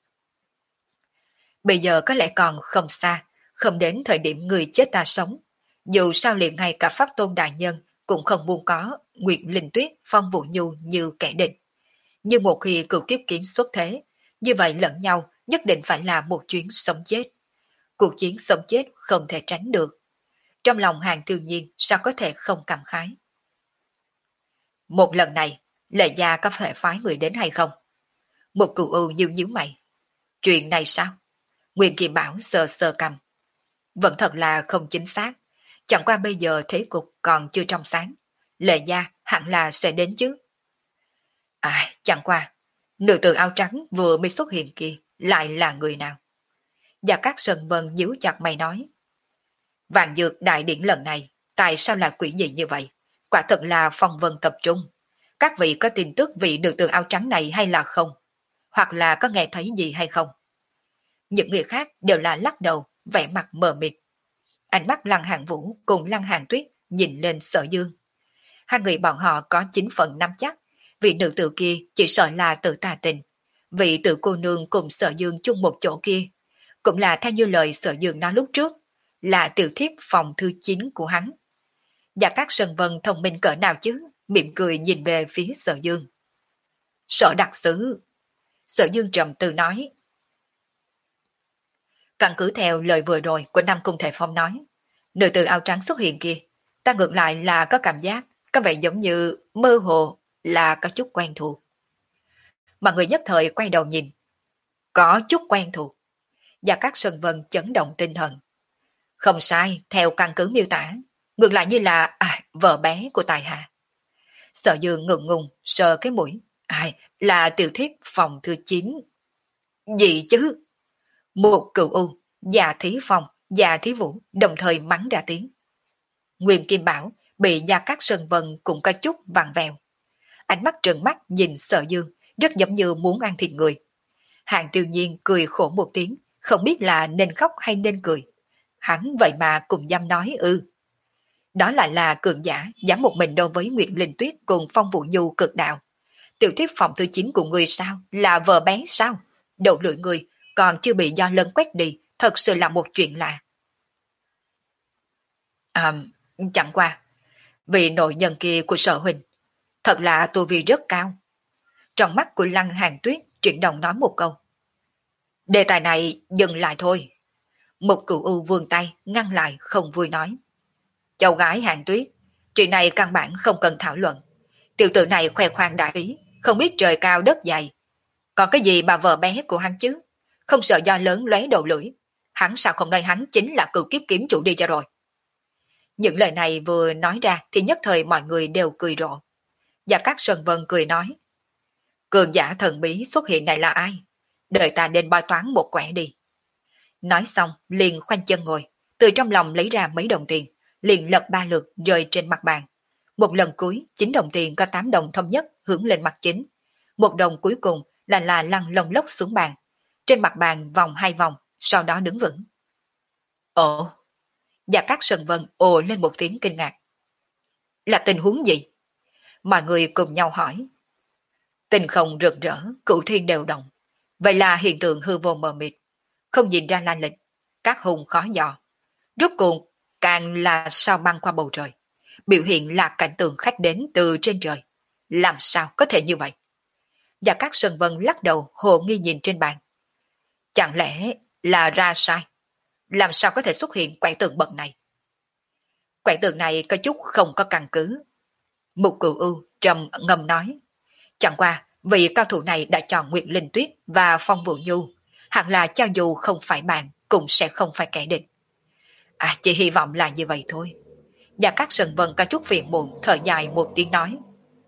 Bây giờ có lẽ còn không xa, không đến thời điểm người chết ta sống. Dù sao liền ngay cả pháp tôn đại nhân cũng không muốn có Nguyệt Linh Tuyết, Phong Vũ Nhu như kẻ địch. Nhưng một khi cựu kiếp kiếm xuất thế, như vậy lẫn nhau nhất định phải là một chuyến sống chết. Cuộc chiến sống chết không thể tránh được. Trong lòng Hàng Tiêu Nhiên sao có thể không cảm khái. Một lần này, Lệ Gia có thể phái người đến hay không? Một cựu ưu nhíu nhíu mày. Chuyện này sao? Nguyên Kỳ Bảo sờ sờ cầm. Vẫn thật là không chính xác. Chẳng qua bây giờ thế cục còn chưa trong sáng. Lệ Gia hẳn là sẽ đến chứ. À, chẳng qua, nữ tử áo trắng vừa mới xuất hiện kia lại là người nào? Và các Sơn Vân nhíu chặt mày nói. Vạn dược đại điển lần này, tại sao là quỷ dị như vậy? Quả thật là phong vân tập trung. Các vị có tin tức vị nữ tử áo trắng này hay là không? Hoặc là có nghe thấy gì hay không? Những người khác đều là lắc đầu, vẻ mặt mờ mịt. Ánh mắt Lăng Hàng Vũ cùng Lăng Hàng Tuyết nhìn lên Sở Dương. Hai người bọn họ có chín phần năm chắc, vị nữ tử kia chỉ sợ là tự tà tình. Vị tự cô nương cùng Sở Dương chung một chỗ kia, cũng là theo như lời Sở Dương nói lúc trước, là tiểu thiếp phòng thư chín của hắn. Và các Sơn Vân thông minh cỡ nào chứ, mỉm cười nhìn về phía Sở Dương. Sở đặc sứ. Sở Dương trầm tư nói. Căn cứ theo lời vừa rồi của Nam Cung Thể Phong nói, nữ tử áo trắng xuất hiện kia, ta ngược lại là có cảm giác, có vẻ giống như mơ hồ là có chút quen thuộc. Mà người nhất thời quay đầu nhìn. Có chút quen thuộc. Và các Sơn Vân chấn động tinh thần. Không sai, theo căn cứ miêu tả, ngược lại như là à, vợ bé của tài hạ. Sở Dương ngượng ngùng sờ cái mũi. Ai, là tiểu thiếp phòng thứ chín. Gì chứ? Một cựu u, Dạ Thí Phong, Dạ Thí Vũ đồng thời mắng ra tiếng. Nguyên Kim Bảo bị Gia Cát Sơn Vân cũng có chút vặn vẹo. Ánh mắt trợn mắt nhìn Sở Dương, rất giống như muốn ăn thịt người. Hàng Tiêu Nhiên cười khổ một tiếng, không biết là nên khóc hay nên cười. Hắn vậy mà cùng dám nói ư. Đó lại là cường giả dám một mình đối với Nguyệt Linh Tuyết cùng Phong Vũ Nhu cực đạo. Tiểu thiếp phòng thứ chín của người sao? Là vợ bé sao? Đầu lưỡi người còn chưa bị do lân quét đi, thật sự là một chuyện lạ. À, chẳng qua, vì nội nhân kia của Sở Huỳnh, thật là tu vi rất cao. Trong mắt của Lăng Hàn Tuyết chuyển động nói một câu. Đề tài này dừng lại thôi. Một cựu u vươn tay ngăn lại không vui nói. Cháu gái Hàn Tuyết, chuyện này căn bản không cần thảo luận. Tiểu tử này khoe khoang đại ý, không biết trời cao đất dày. Còn cái gì mà vợ bé của hắn chứ? Không sợ do lớn lóe đầu lưỡi. Hắn sao không nói hắn chính là cựu kiếp kiếm chủ đi cho rồi. Những lời này vừa nói ra thì nhất thời mọi người đều cười rộ. Và các Sơn Vân cười nói. Cường giả thần bí xuất hiện này là ai? Đợi ta nên bói toán một quẻ đi. Nói xong liền khoanh chân ngồi, từ trong lòng lấy ra mấy đồng tiền, liền lật ba lượt rơi trên mặt bàn. Một lần cuối, chín đồng tiền có tám đồng thống nhất hướng lên mặt chính. Một đồng cuối cùng là là lăn lông lốc xuống bàn. Trên mặt bàn vòng hai vòng, sau đó đứng vững. Ồ! Và các Sơn Vân ồ lên một tiếng kinh ngạc. Là tình huống gì? Mọi người cùng nhau hỏi. Tình không rực rỡ, cửu thiên đều động. Vậy là hiện tượng hư vô mờ mịt, không nhìn ra la lịch, các hùng khó dò. Rốt cuộc càng là sao băng qua bầu trời. Biểu hiện là cảnh tượng khách đến từ trên trời. Làm sao có thể như vậy? Và các Sơn Vân lắc đầu hồ nghi nhìn trên bàn. Chẳng lẽ là ra sai? Làm sao có thể xuất hiện quẻ tượng bậc này? Quẻ tượng này có chút không có căn cứ. Mục Cửu Ưu trầm ngâm nói. Chẳng qua, vị cao thủ này đã chọn Nguyệt Linh Tuyết và Phong Vũ Nhu. Hẳn là cho dù không phải bạn, cũng sẽ không phải kẻ địch. À, chỉ hy vọng là như vậy thôi. Và các Sơn Vân có chút phiền muộn, thở dài một tiếng nói.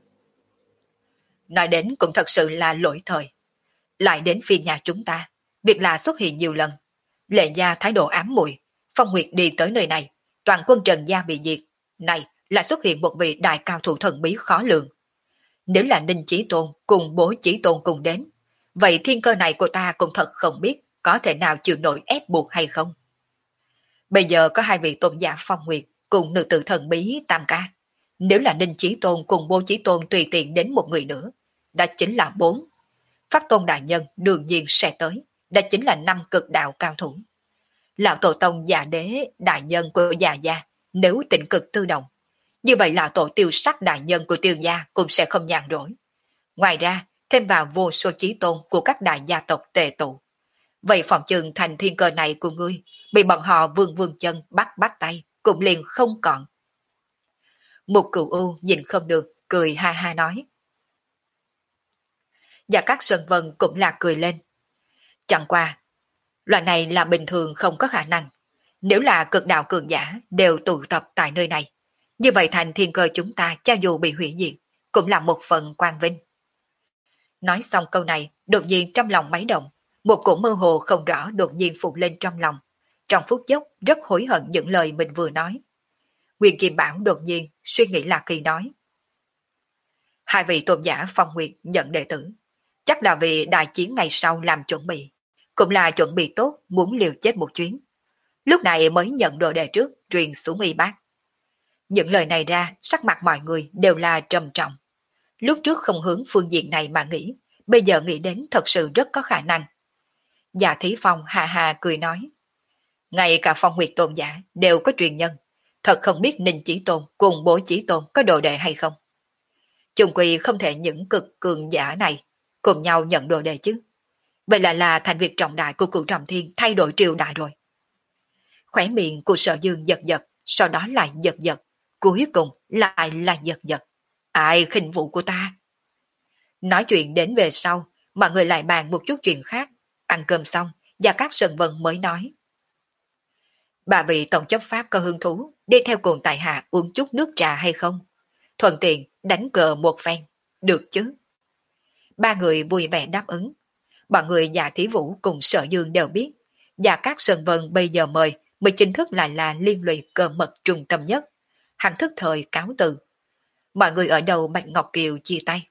Nói đến cũng thật sự là lỗi thời. Lại đến phiên nhà chúng ta, việc là xuất hiện nhiều lần. Lệ gia thái độ ám muội, Phong Nguyệt đi tới nơi này, toàn quân Trần gia bị diệt. Này là xuất hiện một vị đại cao thủ thần bí khó lường. Nếu là Ninh Chí Tôn cùng bố Chí Tôn cùng đến, vậy thiên cơ này của ta cũng thật không biết có thể nào chịu nổi ép buộc hay không. Bây giờ có hai vị tôn giả Phong Nguyệt cùng nữ tử thần bí Tam Ca. Nếu là Ninh Chí Tôn cùng bố Chí Tôn tùy tiện đến một người nữa, đó chính là bốn. Phát Tôn Đại Nhân đương nhiên sẽ tới, đó chính là năm cực đạo cao thủ. Lão Tổ Tông già đế đại nhân của già gia nếu tịnh cực tư động, như vậy là tổ tiêu sắc đại nhân của tiêu gia cũng sẽ không nhàn rỗi. Ngoài ra, thêm vào vô số chí tôn của các đại gia tộc tề tụ. Vậy phòng chừng thành thiên cơ này của ngươi, bị bọn họ vương vương chân bắt bắt tay, cũng liền không còn. Một cựu u nhìn không được, cười ha ha nói. Và các Sơn Vân cũng là cười lên. Chẳng qua, loại này là bình thường không có khả năng. Nếu là cực đạo cường giả đều tụ tập tại nơi này, như vậy thành thiên cơ chúng ta cho dù bị hủy diệt, cũng là một phần quang vinh. Nói xong câu này, đột nhiên trong lòng máy động, một cổ mơ hồ không rõ đột nhiên phục lên trong lòng. Trong phút chốc rất hối hận những lời mình vừa nói. Nguyên Kim Bảo đột nhiên suy nghĩ là kỳ nói. Hai vị tôn giả Phong Nguyệt nhận đệ tử, chắc là vì đại chiến ngày sau làm chuẩn bị, cũng là chuẩn bị tốt muốn liều chết một chuyến. Lúc này mới nhận đồ đề trước truyền xuống y bác. Những lời này ra, sắc mặt mọi người đều là trầm trọng. Lúc trước không hướng phương diện này mà nghĩ, bây giờ nghĩ đến thật sự rất có khả năng. Dạ Thí Phong hà hà cười nói. Ngay cả Phong Nguyệt tôn giả đều có truyền nhân, thật không biết Ninh Chỉ Tôn cùng bố Chỉ Tôn có đồ đệ hay không. Chung quy không thể những cực cường giả này cùng nhau nhận đồ đệ chứ. Vậy là là thành việc trọng đại của cửu Trầm Thiên thay đổi triều đại rồi. Khỏe miệng của Sở Dương giật giật, sau đó lại giật giật, cuối cùng lại là giật giật. Ai khinh vụ của ta? Nói chuyện đến về sau, mọi người lại bàn một chút chuyện khác. Ăn cơm xong, Gia Cát Sơn Vân mới nói. Bà vị tổng chấp pháp có hứng thú đi theo cùng tại hạ uống chút nước trà hay không? Thuận tiện đánh cờ một phen. Được chứ? Ba người vui vẻ đáp ứng. Bọn người Dạ Thí Vũ cùng Sở Dương đều biết, Dạ Cát Sơn Vân bây giờ mời mới chính thức lại là liên lụy cơ mật trung tâm nhất. Hắn thức thời cáo từ. Mọi người ở đầu Bạch Ngọc Kiều chia tay.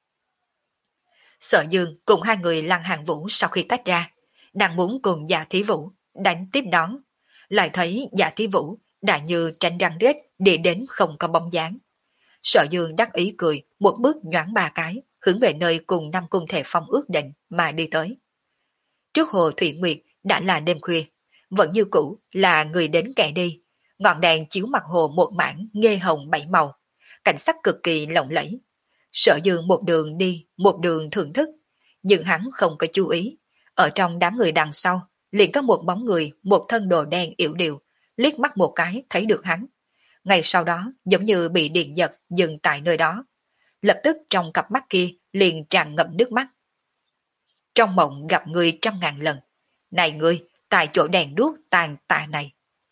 Sở Dương cùng hai người Lăng Hàng Vũ sau khi tách ra, đang muốn cùng Dạ Thí Vũ đánh tiếp đón, lại thấy Dạ Thí Vũ đã như tranh răng rết đi đến không có bóng dáng. Sở Dương đắc ý cười, một bước nhoáng ba cái, hướng về nơi cùng năm cung thể phong ước định mà đi tới. Trước hồ Thủy Nguyệt đã là đêm khuya, vẫn như cũ là người đến kẻ đi, ngọn đèn chiếu mặt hồ một mảng nghê hồng bảy màu, cảnh sắc cực kỳ lộng lẫy. Sở Dương một đường đi, một đường thưởng thức, nhưng hắn không có chú ý. Ở trong đám người đằng sau, liền có một bóng người, một thân đồ đen yểu điệu, liếc mắt một cái thấy được hắn. Ngay sau đó, giống như bị điện giật dừng tại nơi đó. Lập tức trong cặp mắt kia liền tràn ngập nước mắt. Trong mộng gặp người trăm ngàn lần. Này ngươi, tại chỗ đèn đuốc tàn tạ này.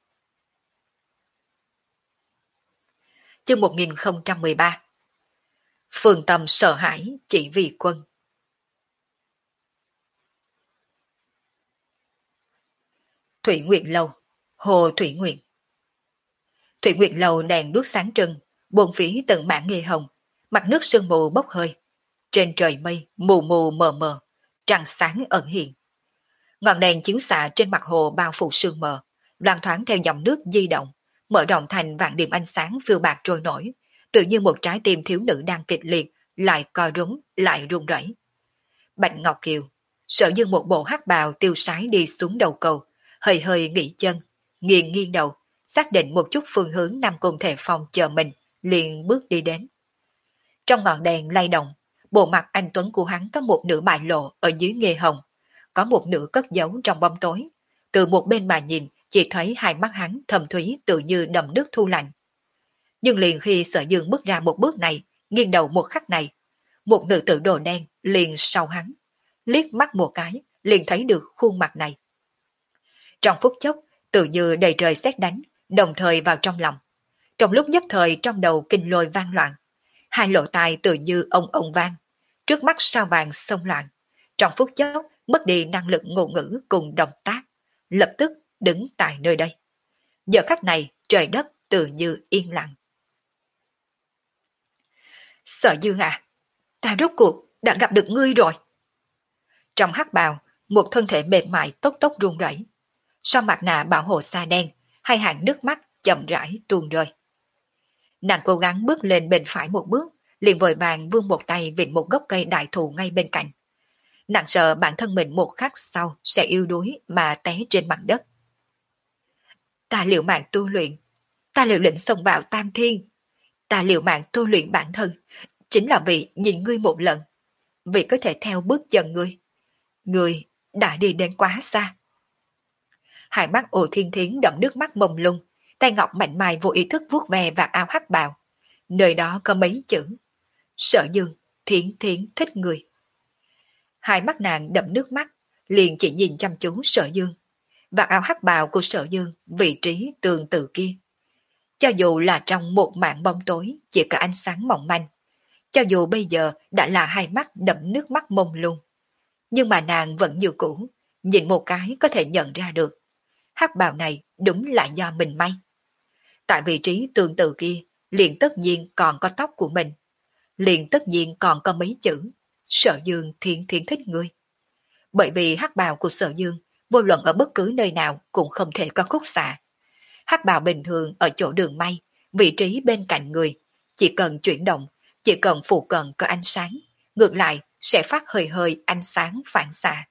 Chương một nghìn không trăm mười ba. Phương Tâm sợ hãi chỉ vì quân. Thủy Nguyệt Lâu, Hồ Thủy Nguyệt. Thủy Nguyệt Lâu đèn đuốc sáng trưng, bốn phía từng mảng nghê hồng, mặt nước sương mù bốc hơi. Trên trời mây, mù mù mờ mờ, trăng sáng ẩn hiện. Ngọn đèn chiếu xạ trên mặt hồ bao phủ sương mờ, loan thoáng theo dòng nước di động, mở rộng thành vạn điểm ánh sáng phiêu bạc trôi nổi, tự như một trái tim thiếu nữ đang kịch liệt, lại co rúm, lại run rẩy. Bạch Ngọc Kiều, Sở Dương một bộ hắc bào tiêu sái đi xuống đầu cầu, hơi hơi nghỉ chân, nghiêng nghiêng đầu, xác định một chút phương hướng Nam Cung Thể Phong chờ mình, liền bước đi đến. Trong ngọn đèn lay động, bộ mặt anh tuấn của hắn có một nửa bại lộ ở dưới nghê hồng, có một nửa cất giấu trong bóng tối. Từ một bên mà nhìn, chỉ thấy hai mắt hắn thầm thúy tự như đầm nước thu lạnh. Nhưng liền khi Sở Dương bước ra một bước này, nghiêng đầu một khắc này, một nữ tử đồ đen liền sau hắn, liếc mắt một cái, liền thấy được khuôn mặt này. Trong phút chốc, tự như đầy trời sét đánh, đồng thời vào trong lòng. Trong lúc nhất thời trong đầu kinh lôi vang loạn, hai lỗ tai tự như ông ông vang, trước mắt sao vàng xông loạn. Trong phút chốc, mất đi năng lực ngôn ngữ cùng động tác, lập tức đứng tại nơi đây. Giờ khắc này, trời đất tự như yên lặng. Sở Dương à, ta rốt cuộc đã gặp được ngươi rồi. Trong hắc bào, một thân thể mềm mại tốc tốc run rẩy. Sau mặt nạ bảo hộ xa đen, hai hàng nước mắt chậm rãi tuôn rơi. Nàng cố gắng bước lên bên phải một bước, liền vội vàng vươn một tay vịn một gốc cây đại thụ ngay bên cạnh. Nàng sợ bản thân mình một khắc sau sẽ yếu đuối mà té trên mặt đất. Ta liều mạng tu luyện, ta liều lĩnh xông vào tam thiên, ta liều mạng tu luyện bản thân, chính là vì nhìn ngươi một lần, vì có thể theo bước chân ngươi. Ngươi đã đi đến quá xa. Hai mắt Ồ Thiên Thiến đậm nước mắt mông lung, tay ngọc mạnh mài vô ý thức vuốt ve vạt áo hắc bào. Nơi đó có mấy chữ: Sở Dương, Thiến Thiến thích người. Hai mắt nàng đậm nước mắt, liền chỉ nhìn chăm chú Sở Dương. Vạt áo hắc bào của Sở Dương, vị trí tương tự kia. Cho dù là trong một mảng bóng tối, chỉ có ánh sáng mỏng manh, cho dù bây giờ đã là hai mắt đậm nước mắt mông lung, nhưng mà nàng vẫn như cũ, nhìn một cái có thể nhận ra được. Hắc bào này đúng là do mình may. Tại vị trí tương tự kia, liền tất nhiên còn có tóc của mình. Liền tất nhiên còn có mấy chữ: Sở Dương Thiên Thiên thích ngươi. Bởi vì hắc bào của Sở Dương, vô luận ở bất cứ nơi nào cũng không thể có khúc xạ. Hắc bào bình thường ở chỗ đường may, vị trí bên cạnh người, chỉ cần chuyển động, chỉ cần phụ cận có ánh sáng, ngược lại sẽ phát hơi hơi ánh sáng phản xạ.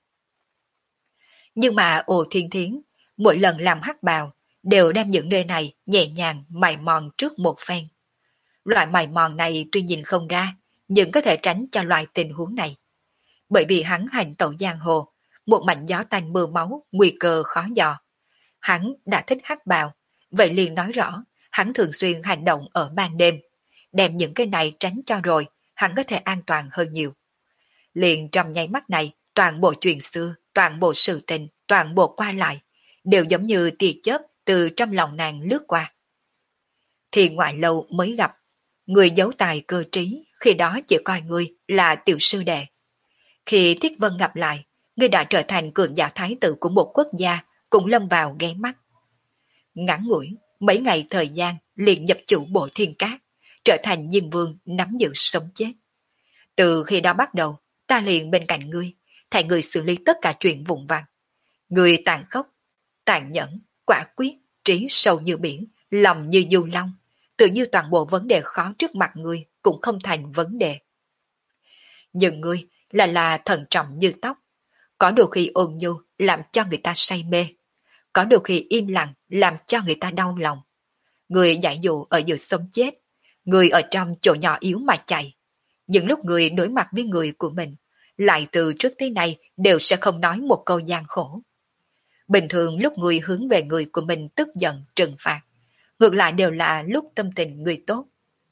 Nhưng mà Ồ Thiên Thiến, mỗi lần làm hắc bào, đều đem những nơi này nhẹ nhàng mài mòn trước một phen. Loại mài mòn này tuy nhìn không ra, nhưng có thể tránh cho loại tình huống này. Bởi vì hắn hành tẩu giang hồ, một mảnh gió tanh mưa máu, nguy cơ khó dò. Hắn đã thích hắc bào, vậy liền nói rõ, hắn thường xuyên hành động ở ban đêm. Đem những cái này tránh cho rồi, hắn có thể an toàn hơn nhiều. Liền trong nháy mắt này, toàn bộ chuyện xưa, toàn bộ sự tình, toàn bộ qua lại, đều giống như tia chớp từ trong lòng nàng lướt qua. Thì ngoại lâu mới gặp, người giấu tài cơ trí, khi đó chỉ coi ngươi là tiểu sư đệ. Khi Thiết Vân gặp lại, ngươi đã trở thành cường giả thái tử của một quốc gia, cũng lâm vào ghé mắt. Ngắn ngủi, mấy ngày thời gian liền nhập chủ bộ thiên cát, trở thành diêm vương nắm giữ sống chết. Từ khi đó bắt đầu, ta liền bên cạnh ngươi, thay ngươi xử lý tất cả chuyện vụn vặt. Ngươi tàn khốc, tàn nhẫn, quả quyết, trí sâu như biển, lòng như du long, tự như toàn bộ vấn đề khó trước mặt ngươi cũng không thành vấn đề. Nhưng ngươi là là thận trọng như tóc, có đôi khi ôn nhu làm cho người ta say mê, có đôi khi im lặng làm cho người ta đau lòng. Người giải dụ ở giữa sống chết, người ở trong chỗ nhỏ yếu mà chạy. Những lúc người đối mặt với người của mình, lại từ trước tới nay đều sẽ không nói một câu gian khổ. Bình thường lúc người hướng về người của mình tức giận, trừng phạt, ngược lại đều là lúc tâm tình người tốt.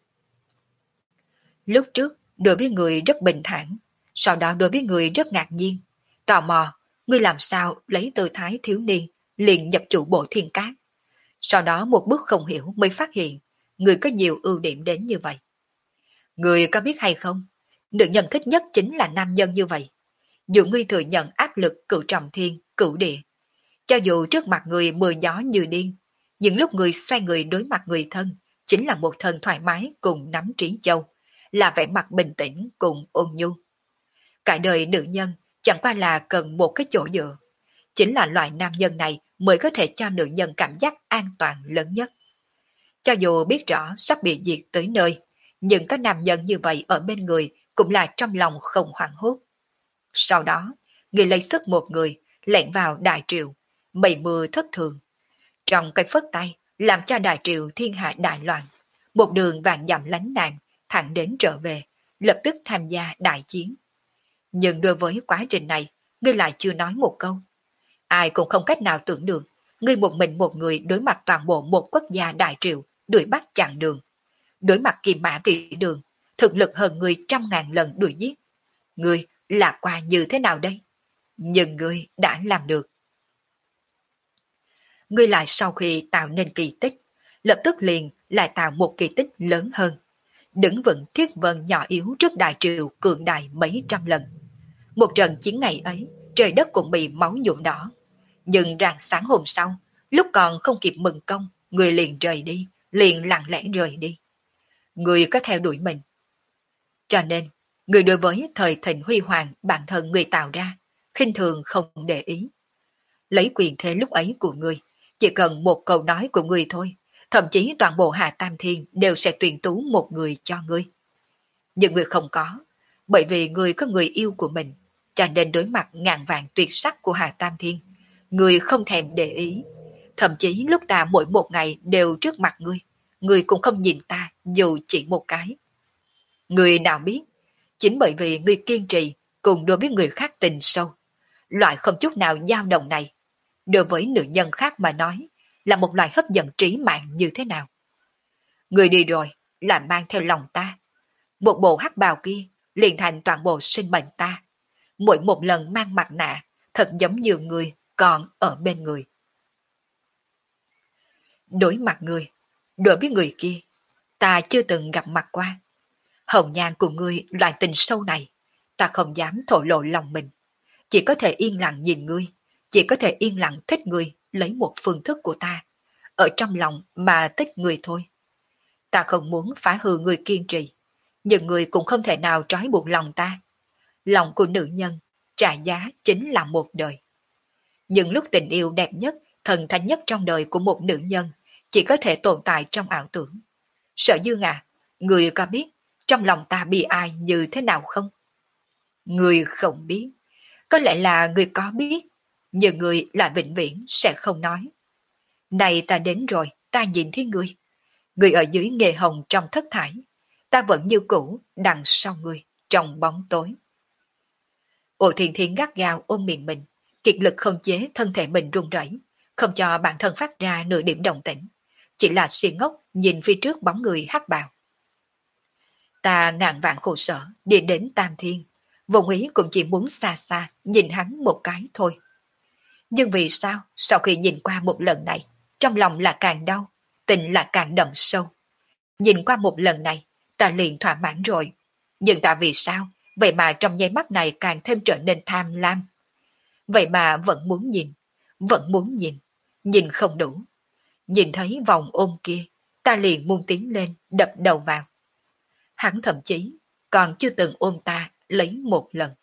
Lúc trước, đối với người rất bình thản, sau đó đối với người rất ngạc nhiên, tò mò, người làm sao lấy tư thái thiếu niên, liền nhập chủ bộ thiên cát. Sau đó một bước không hiểu mới phát hiện, người có nhiều ưu điểm đến như vậy. Người có biết hay không, nữ nhân thích nhất chính là nam nhân như vậy. Dù ngươi thừa nhận áp lực cửu trọng thiên, cửu địa, cho dù trước mặt người mưa gió như điên, những lúc người xoay người đối mặt người thân, chính là một thân thoải mái cùng nắm trí châu, là vẻ mặt bình tĩnh cùng ôn nhu. Cả đời nữ nhân chẳng qua là cần một cái chỗ dựa. Chính là loại nam nhân này mới có thể cho nữ nhân cảm giác an toàn lớn nhất. Cho dù biết rõ sắp bị diệt tới nơi, nhưng có nam nhân như vậy ở bên người cũng là trong lòng không hoảng hốt. Sau đó, người lấy sức một người, lẻn vào đại triều, mây mưa thất thường. Trong cái phất tay, làm cho đại triều thiên hạ đại loạn. Một đường vàng dặm lánh nạn, thẳng đến trở về, lập tức tham gia đại chiến. Nhưng đối với quá trình này, ngươi lại chưa nói một câu. Ai cũng không cách nào tưởng được, ngươi một mình một người đối mặt toàn bộ một quốc gia đại triều, đuổi bắt chặn đường. Đối mặt Kim Mã Kỵ Đường, thực lực hơn người trăm ngàn lần đuổi giết. Ngươi là qua như thế nào đây? Nhưng ngươi đã làm được. Ngươi lại sau khi tạo nên kỳ tích, lập tức liền lại tạo một kỳ tích lớn hơn. Đứng vững Thiết Vân nhỏ yếu trước đại triều cường đại mấy trăm lần. Một trận chiến ngày ấy, trời đất cũng bị máu nhuộm đỏ. Nhưng rạng sáng hôm sau, lúc còn không kịp mừng công, người liền rời đi, liền lặng lẽ rời đi. Người có theo đuổi mình. Cho nên, người đối với thời thịnh huy hoàng bản thân người tạo ra, khinh thường không để ý. Lấy quyền thế lúc ấy của người, chỉ cần một câu nói của người thôi, thậm chí toàn bộ Hà Tam Thiên đều sẽ tuyển tú một người cho ngươi. Nhưng người không có, bởi vì người có người yêu của mình, cho nên đối mặt ngàn vạn tuyệt sắc của Hà Tam Thiên, người không thèm để ý. Thậm chí lúc ta mỗi một ngày đều trước mặt ngươi, người cũng không nhìn ta dù chỉ một cái. Người nào biết, chính bởi vì người kiên trì cùng đối với người khác tình sâu, loại không chút nào dao động này, đối với nữ nhân khác mà nói, là một loại hấp dẫn trí mạng như thế nào. Người đi rồi, là mang theo lòng ta. Một bộ hắc bào kia, liền thành toàn bộ sinh mệnh ta. Mỗi một lần mang mặt nạ, thật giống như người còn ở bên người. Đối mặt người, đối với người kia, ta chưa từng gặp mặt qua. Hồng nhan của ngươi loại tình sâu này, ta không dám thổ lộ lòng mình. Chỉ có thể yên lặng nhìn ngươi, chỉ có thể yên lặng thích ngươi lấy một phương thức của ta. Ở trong lòng mà thích ngươi thôi. Ta không muốn phá hư người kiên trì, nhưng người cũng không thể nào trói buộc lòng ta. Lòng của nữ nhân, trả giá chính là một đời. Nhưng lúc tình yêu đẹp nhất, thần thánh nhất trong đời của một nữ nhân, chỉ có thể tồn tại trong ảo tưởng. Sở Dương à, người có biết trong lòng ta bi ai như thế nào không? Người không biết. Có lẽ là người có biết, nhưng người lại vĩnh viễn sẽ không nói. Này ta đến rồi, ta nhìn thấy người. Người ở dưới nghề hồng trong thất thải. Ta vẫn như cũ, đằng sau người, trong bóng tối. Ổ Thiên Thiên gắt gao ôm miệng mình, kiệt lực không chế thân thể mình run rẩy, không cho bản thân phát ra nửa điểm động tĩnh, chỉ là si ngốc nhìn phía trước bóng người hắc bào. Ta ngàn vạn khổ sở đi đến Tam Thiên, vô ý cũng chỉ muốn xa xa nhìn hắn một cái thôi. Nhưng vì sao, sau khi nhìn qua một lần này, trong lòng là càng đau, tình là càng đậm sâu. Nhìn qua một lần này, ta liền thỏa mãn rồi. Nhưng ta vì sao, vậy mà trong nháy mắt này càng thêm trở nên tham lam. Vậy mà vẫn muốn nhìn, vẫn muốn nhìn, nhìn không đủ. Nhìn thấy vòng ôm kia, ta liền muốn tiến lên, đập đầu vào. Hắn thậm chí còn chưa từng ôm ta lấy một lần.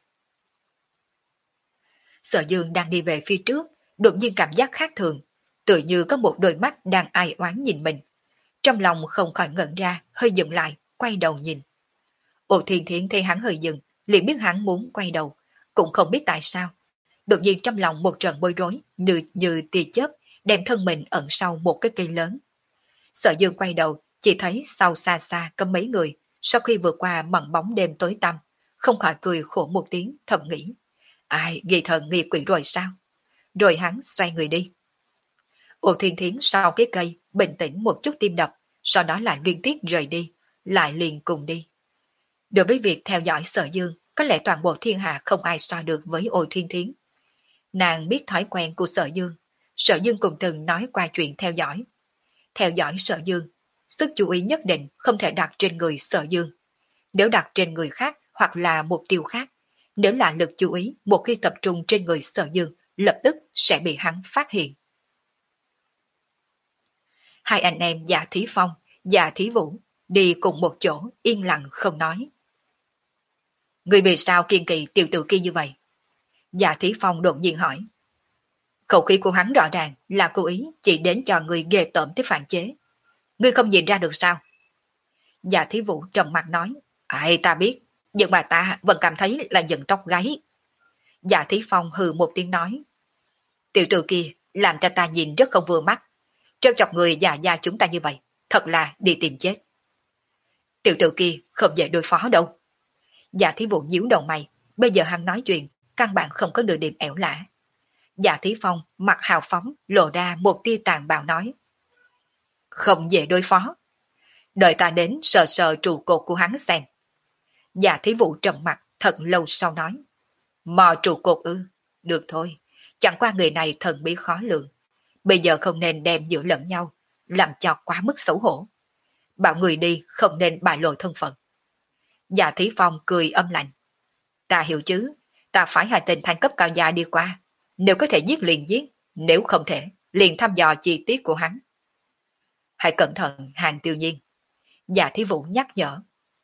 Sở Dương đang đi về phía trước, đột nhiên cảm giác khác thường, tựa như có một đôi mắt đang ai oán nhìn mình. Trong lòng không khỏi ngẩn ra, hơi dừng lại, quay đầu nhìn. Ô Thiên Thiến thấy hắn hơi dừng, liền biết hắn muốn quay đầu, cũng không biết tại sao. Đột nhiên trong lòng một trận bối rối, như như tia chớp, đem thân mình ẩn sau một cái cây lớn. Sở Dương quay đầu, chỉ thấy sau xa xa có mấy người, sau khi vượt qua màn bóng đêm tối tăm, không khỏi cười khổ một tiếng, thầm nghĩ. Ai, nghi thần nghi quỷ rồi sao? Rồi hắn xoay người đi. Ô Thiên Thiến sau cái cây, bình tĩnh một chút tim đập, sau đó lại liên tiếp rời đi, lại liền cùng đi. Đối với việc theo dõi Sở Dương, có lẽ toàn bộ thiên hạ không ai so được với Ô Thiên Thiến. Nàng biết thói quen của Sở Dương, Sở Dương cùng từng nói qua chuyện theo dõi. Theo dõi Sở Dương, sức chú ý nhất định không thể đặt trên người Sở Dương. Nếu đặt trên người khác hoặc là mục tiêu khác, nếu là lực chú ý một khi tập trung trên người Sở Dương, lập tức sẽ bị hắn phát hiện. Hai anh em Dạ Thí Phong, Dạ Thí Vũ đi cùng một chỗ yên lặng không nói. Người vì sao kiên kỳ tiểu tử kia như vậy? Dạ Thí Phong đột nhiên hỏi. Khẩu khí của hắn rõ ràng là cố ý chỉ đến cho người ghê tởm tới phản chế. Ngươi không nhìn ra được sao? Dạ Thí Vũ trầm mặt nói. Ai ta biết, nhưng mà ta vẫn cảm thấy là giận tóc gáy. Dạ Thí Phong hừ một tiếng nói. Tiểu tử kia làm cho ta nhìn rất không vừa mắt. Trêu chọc người già già chúng ta như vậy, thật là đi tìm chết. Tiểu tử kia không dễ đối phó đâu. Dạ Thí Vũ nhíu đầu mày, bây giờ hắn nói chuyện, căn bản không có nửa điểm ẻo lả. Dạ Thí Phong mặt hào phóng, lộ ra một tia tàn bạo nói. Không dễ đối phó. Đợi ta đến sờ sờ trụ cột của hắn xem. Dạ Thí Vũ trầm mặt thật lâu sau nói. Mò trụ cột ư, được thôi, chẳng qua người này thần bí khó lường. Bây giờ không nên đem giữa lẫn nhau, làm cho quá mức xấu hổ. Bảo người đi không nên bại lộ thân phận. Dạ Thí Phong cười âm lạnh. Ta hiểu chứ, ta phải hai tên thanh cấp cao gia đi qua. Nếu có thể giết liền giết, nếu không thể, liền thăm dò chi tiết của hắn. Hãy cẩn thận Hàng Tiêu Nhiên. Dạ Thí Vũ nhắc nhở.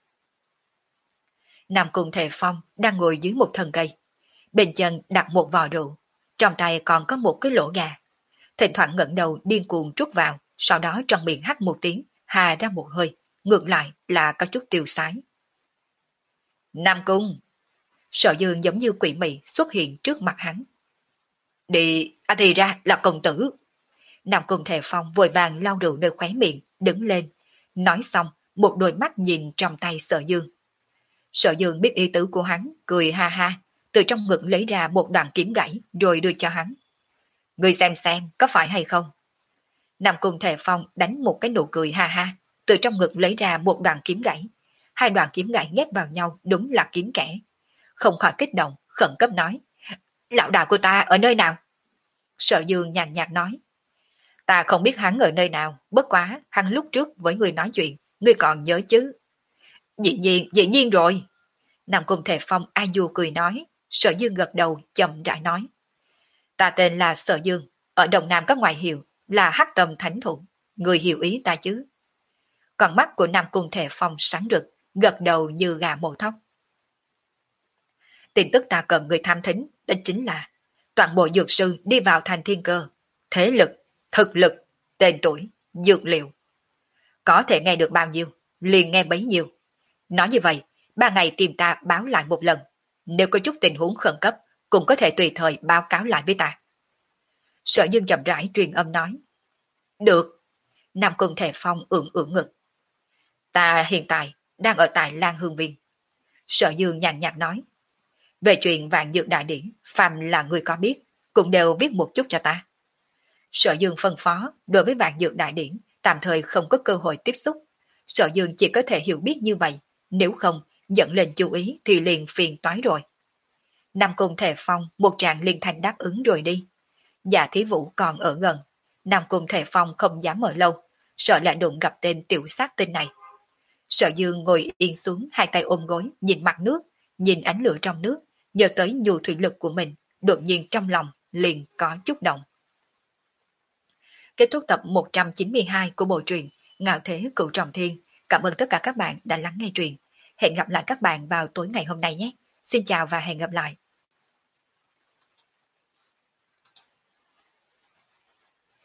Nam Cung Thề Phong đang ngồi dưới một thân cây. Bên chân đặt một vò rượu, trong tay còn có một cái lỗ gà. Thỉnh thoảng ngẩng đầu điên cuồng trút vào, sau đó trong miệng hắt một tiếng, hà ra một hơi, ngược lại là có chút tiêu sái. Nam Cung! Sở Dương giống như quỷ mị xuất hiện trước mặt hắn. Đi, à thì ra là công tử. Nam Cung Thề Phong vội vàng lau rượu nơi khóe miệng, đứng lên. Nói xong, một đôi mắt nhìn trong tay Sở Dương. Sở Dương biết ý tứ của hắn, cười ha ha, từ trong ngực lấy ra một đoạn kiếm gãy rồi đưa cho hắn. Ngươi xem xem, có phải hay không? Nam Cung Thề Phong đánh một cái nụ cười ha ha, từ trong ngực lấy ra một đoạn kiếm gãy. Hai đoạn kiếm gãy ghép vào nhau đúng là kiếm kẻ. Không khỏi kích động, khẩn cấp nói. Lão đại của ta ở nơi nào? Sở Dương nhàn nhạt nói. Ta không biết hắn ở nơi nào, bất quá hắn lúc trước với người nói chuyện, ngươi còn nhớ chứ? Dĩ nhiên, dĩ nhiên rồi. Nam Cung Thề Phong a du cười nói. Sở Dương gật đầu chậm rãi nói. Ta tên là Sở Dương, ở Đồng Nam có ngoại hiệu là Hắc Tâm Thánh Thủ, người hiểu ý ta chứ? Còn mắt của Nam Cung Thề Phong sáng rực, gật đầu như gà mổ thóc. Tin tức ta cần người tham thính, đó chính là toàn bộ dược sư đi vào thành thiên cơ, thế lực, thực lực, tên tuổi, dược liệu. Có thể nghe được bao nhiêu, liền nghe bấy nhiêu. Nói như vậy, ba ngày tìm ta báo lại một lần, nếu có chút tình huống khẩn cấp, cũng có thể tùy thời báo cáo lại với ta. Sở Dương chậm rãi truyền âm nói. Được. Nam Cung Thề Phong ưỡn ưỡn ngực. Ta hiện tại đang ở tại Lan Hương Viên. Sở Dương nhàn nhạt nói. Về chuyện vạn dược đại điển, phàm là người có biết, cũng đều viết một chút cho ta. Sở Dương phân phó, đối với vạn dược đại điển, tạm thời không có cơ hội tiếp xúc. Sở Dương chỉ có thể hiểu biết như vậy, nếu không, dẫn lên chú ý thì liền phiền toái rồi. Nam Cung Thề Phong một tràng liên thanh đáp ứng rồi đi. Dạ Thí Vũ còn ở gần, Nam Cung Thể Phong không dám ở lâu, sợ lại đụng gặp tên tiểu sát tinh này. Sở Dương ngồi yên xuống, hai tay ôm gối, nhìn mặt nước, nhìn ánh lửa trong nước, nhớ tới nhu thủy lực của mình, đột nhiên trong lòng liền có chút động. Kết thúc tập một trăm chín mươi hai của bộ truyện Ngạo Thế Cửu Trọng Thiên. Cảm ơn tất cả các bạn đã lắng nghe truyện. Hẹn gặp lại các bạn vào tối ngày hôm nay nhé. Xin chào và hẹn gặp lại.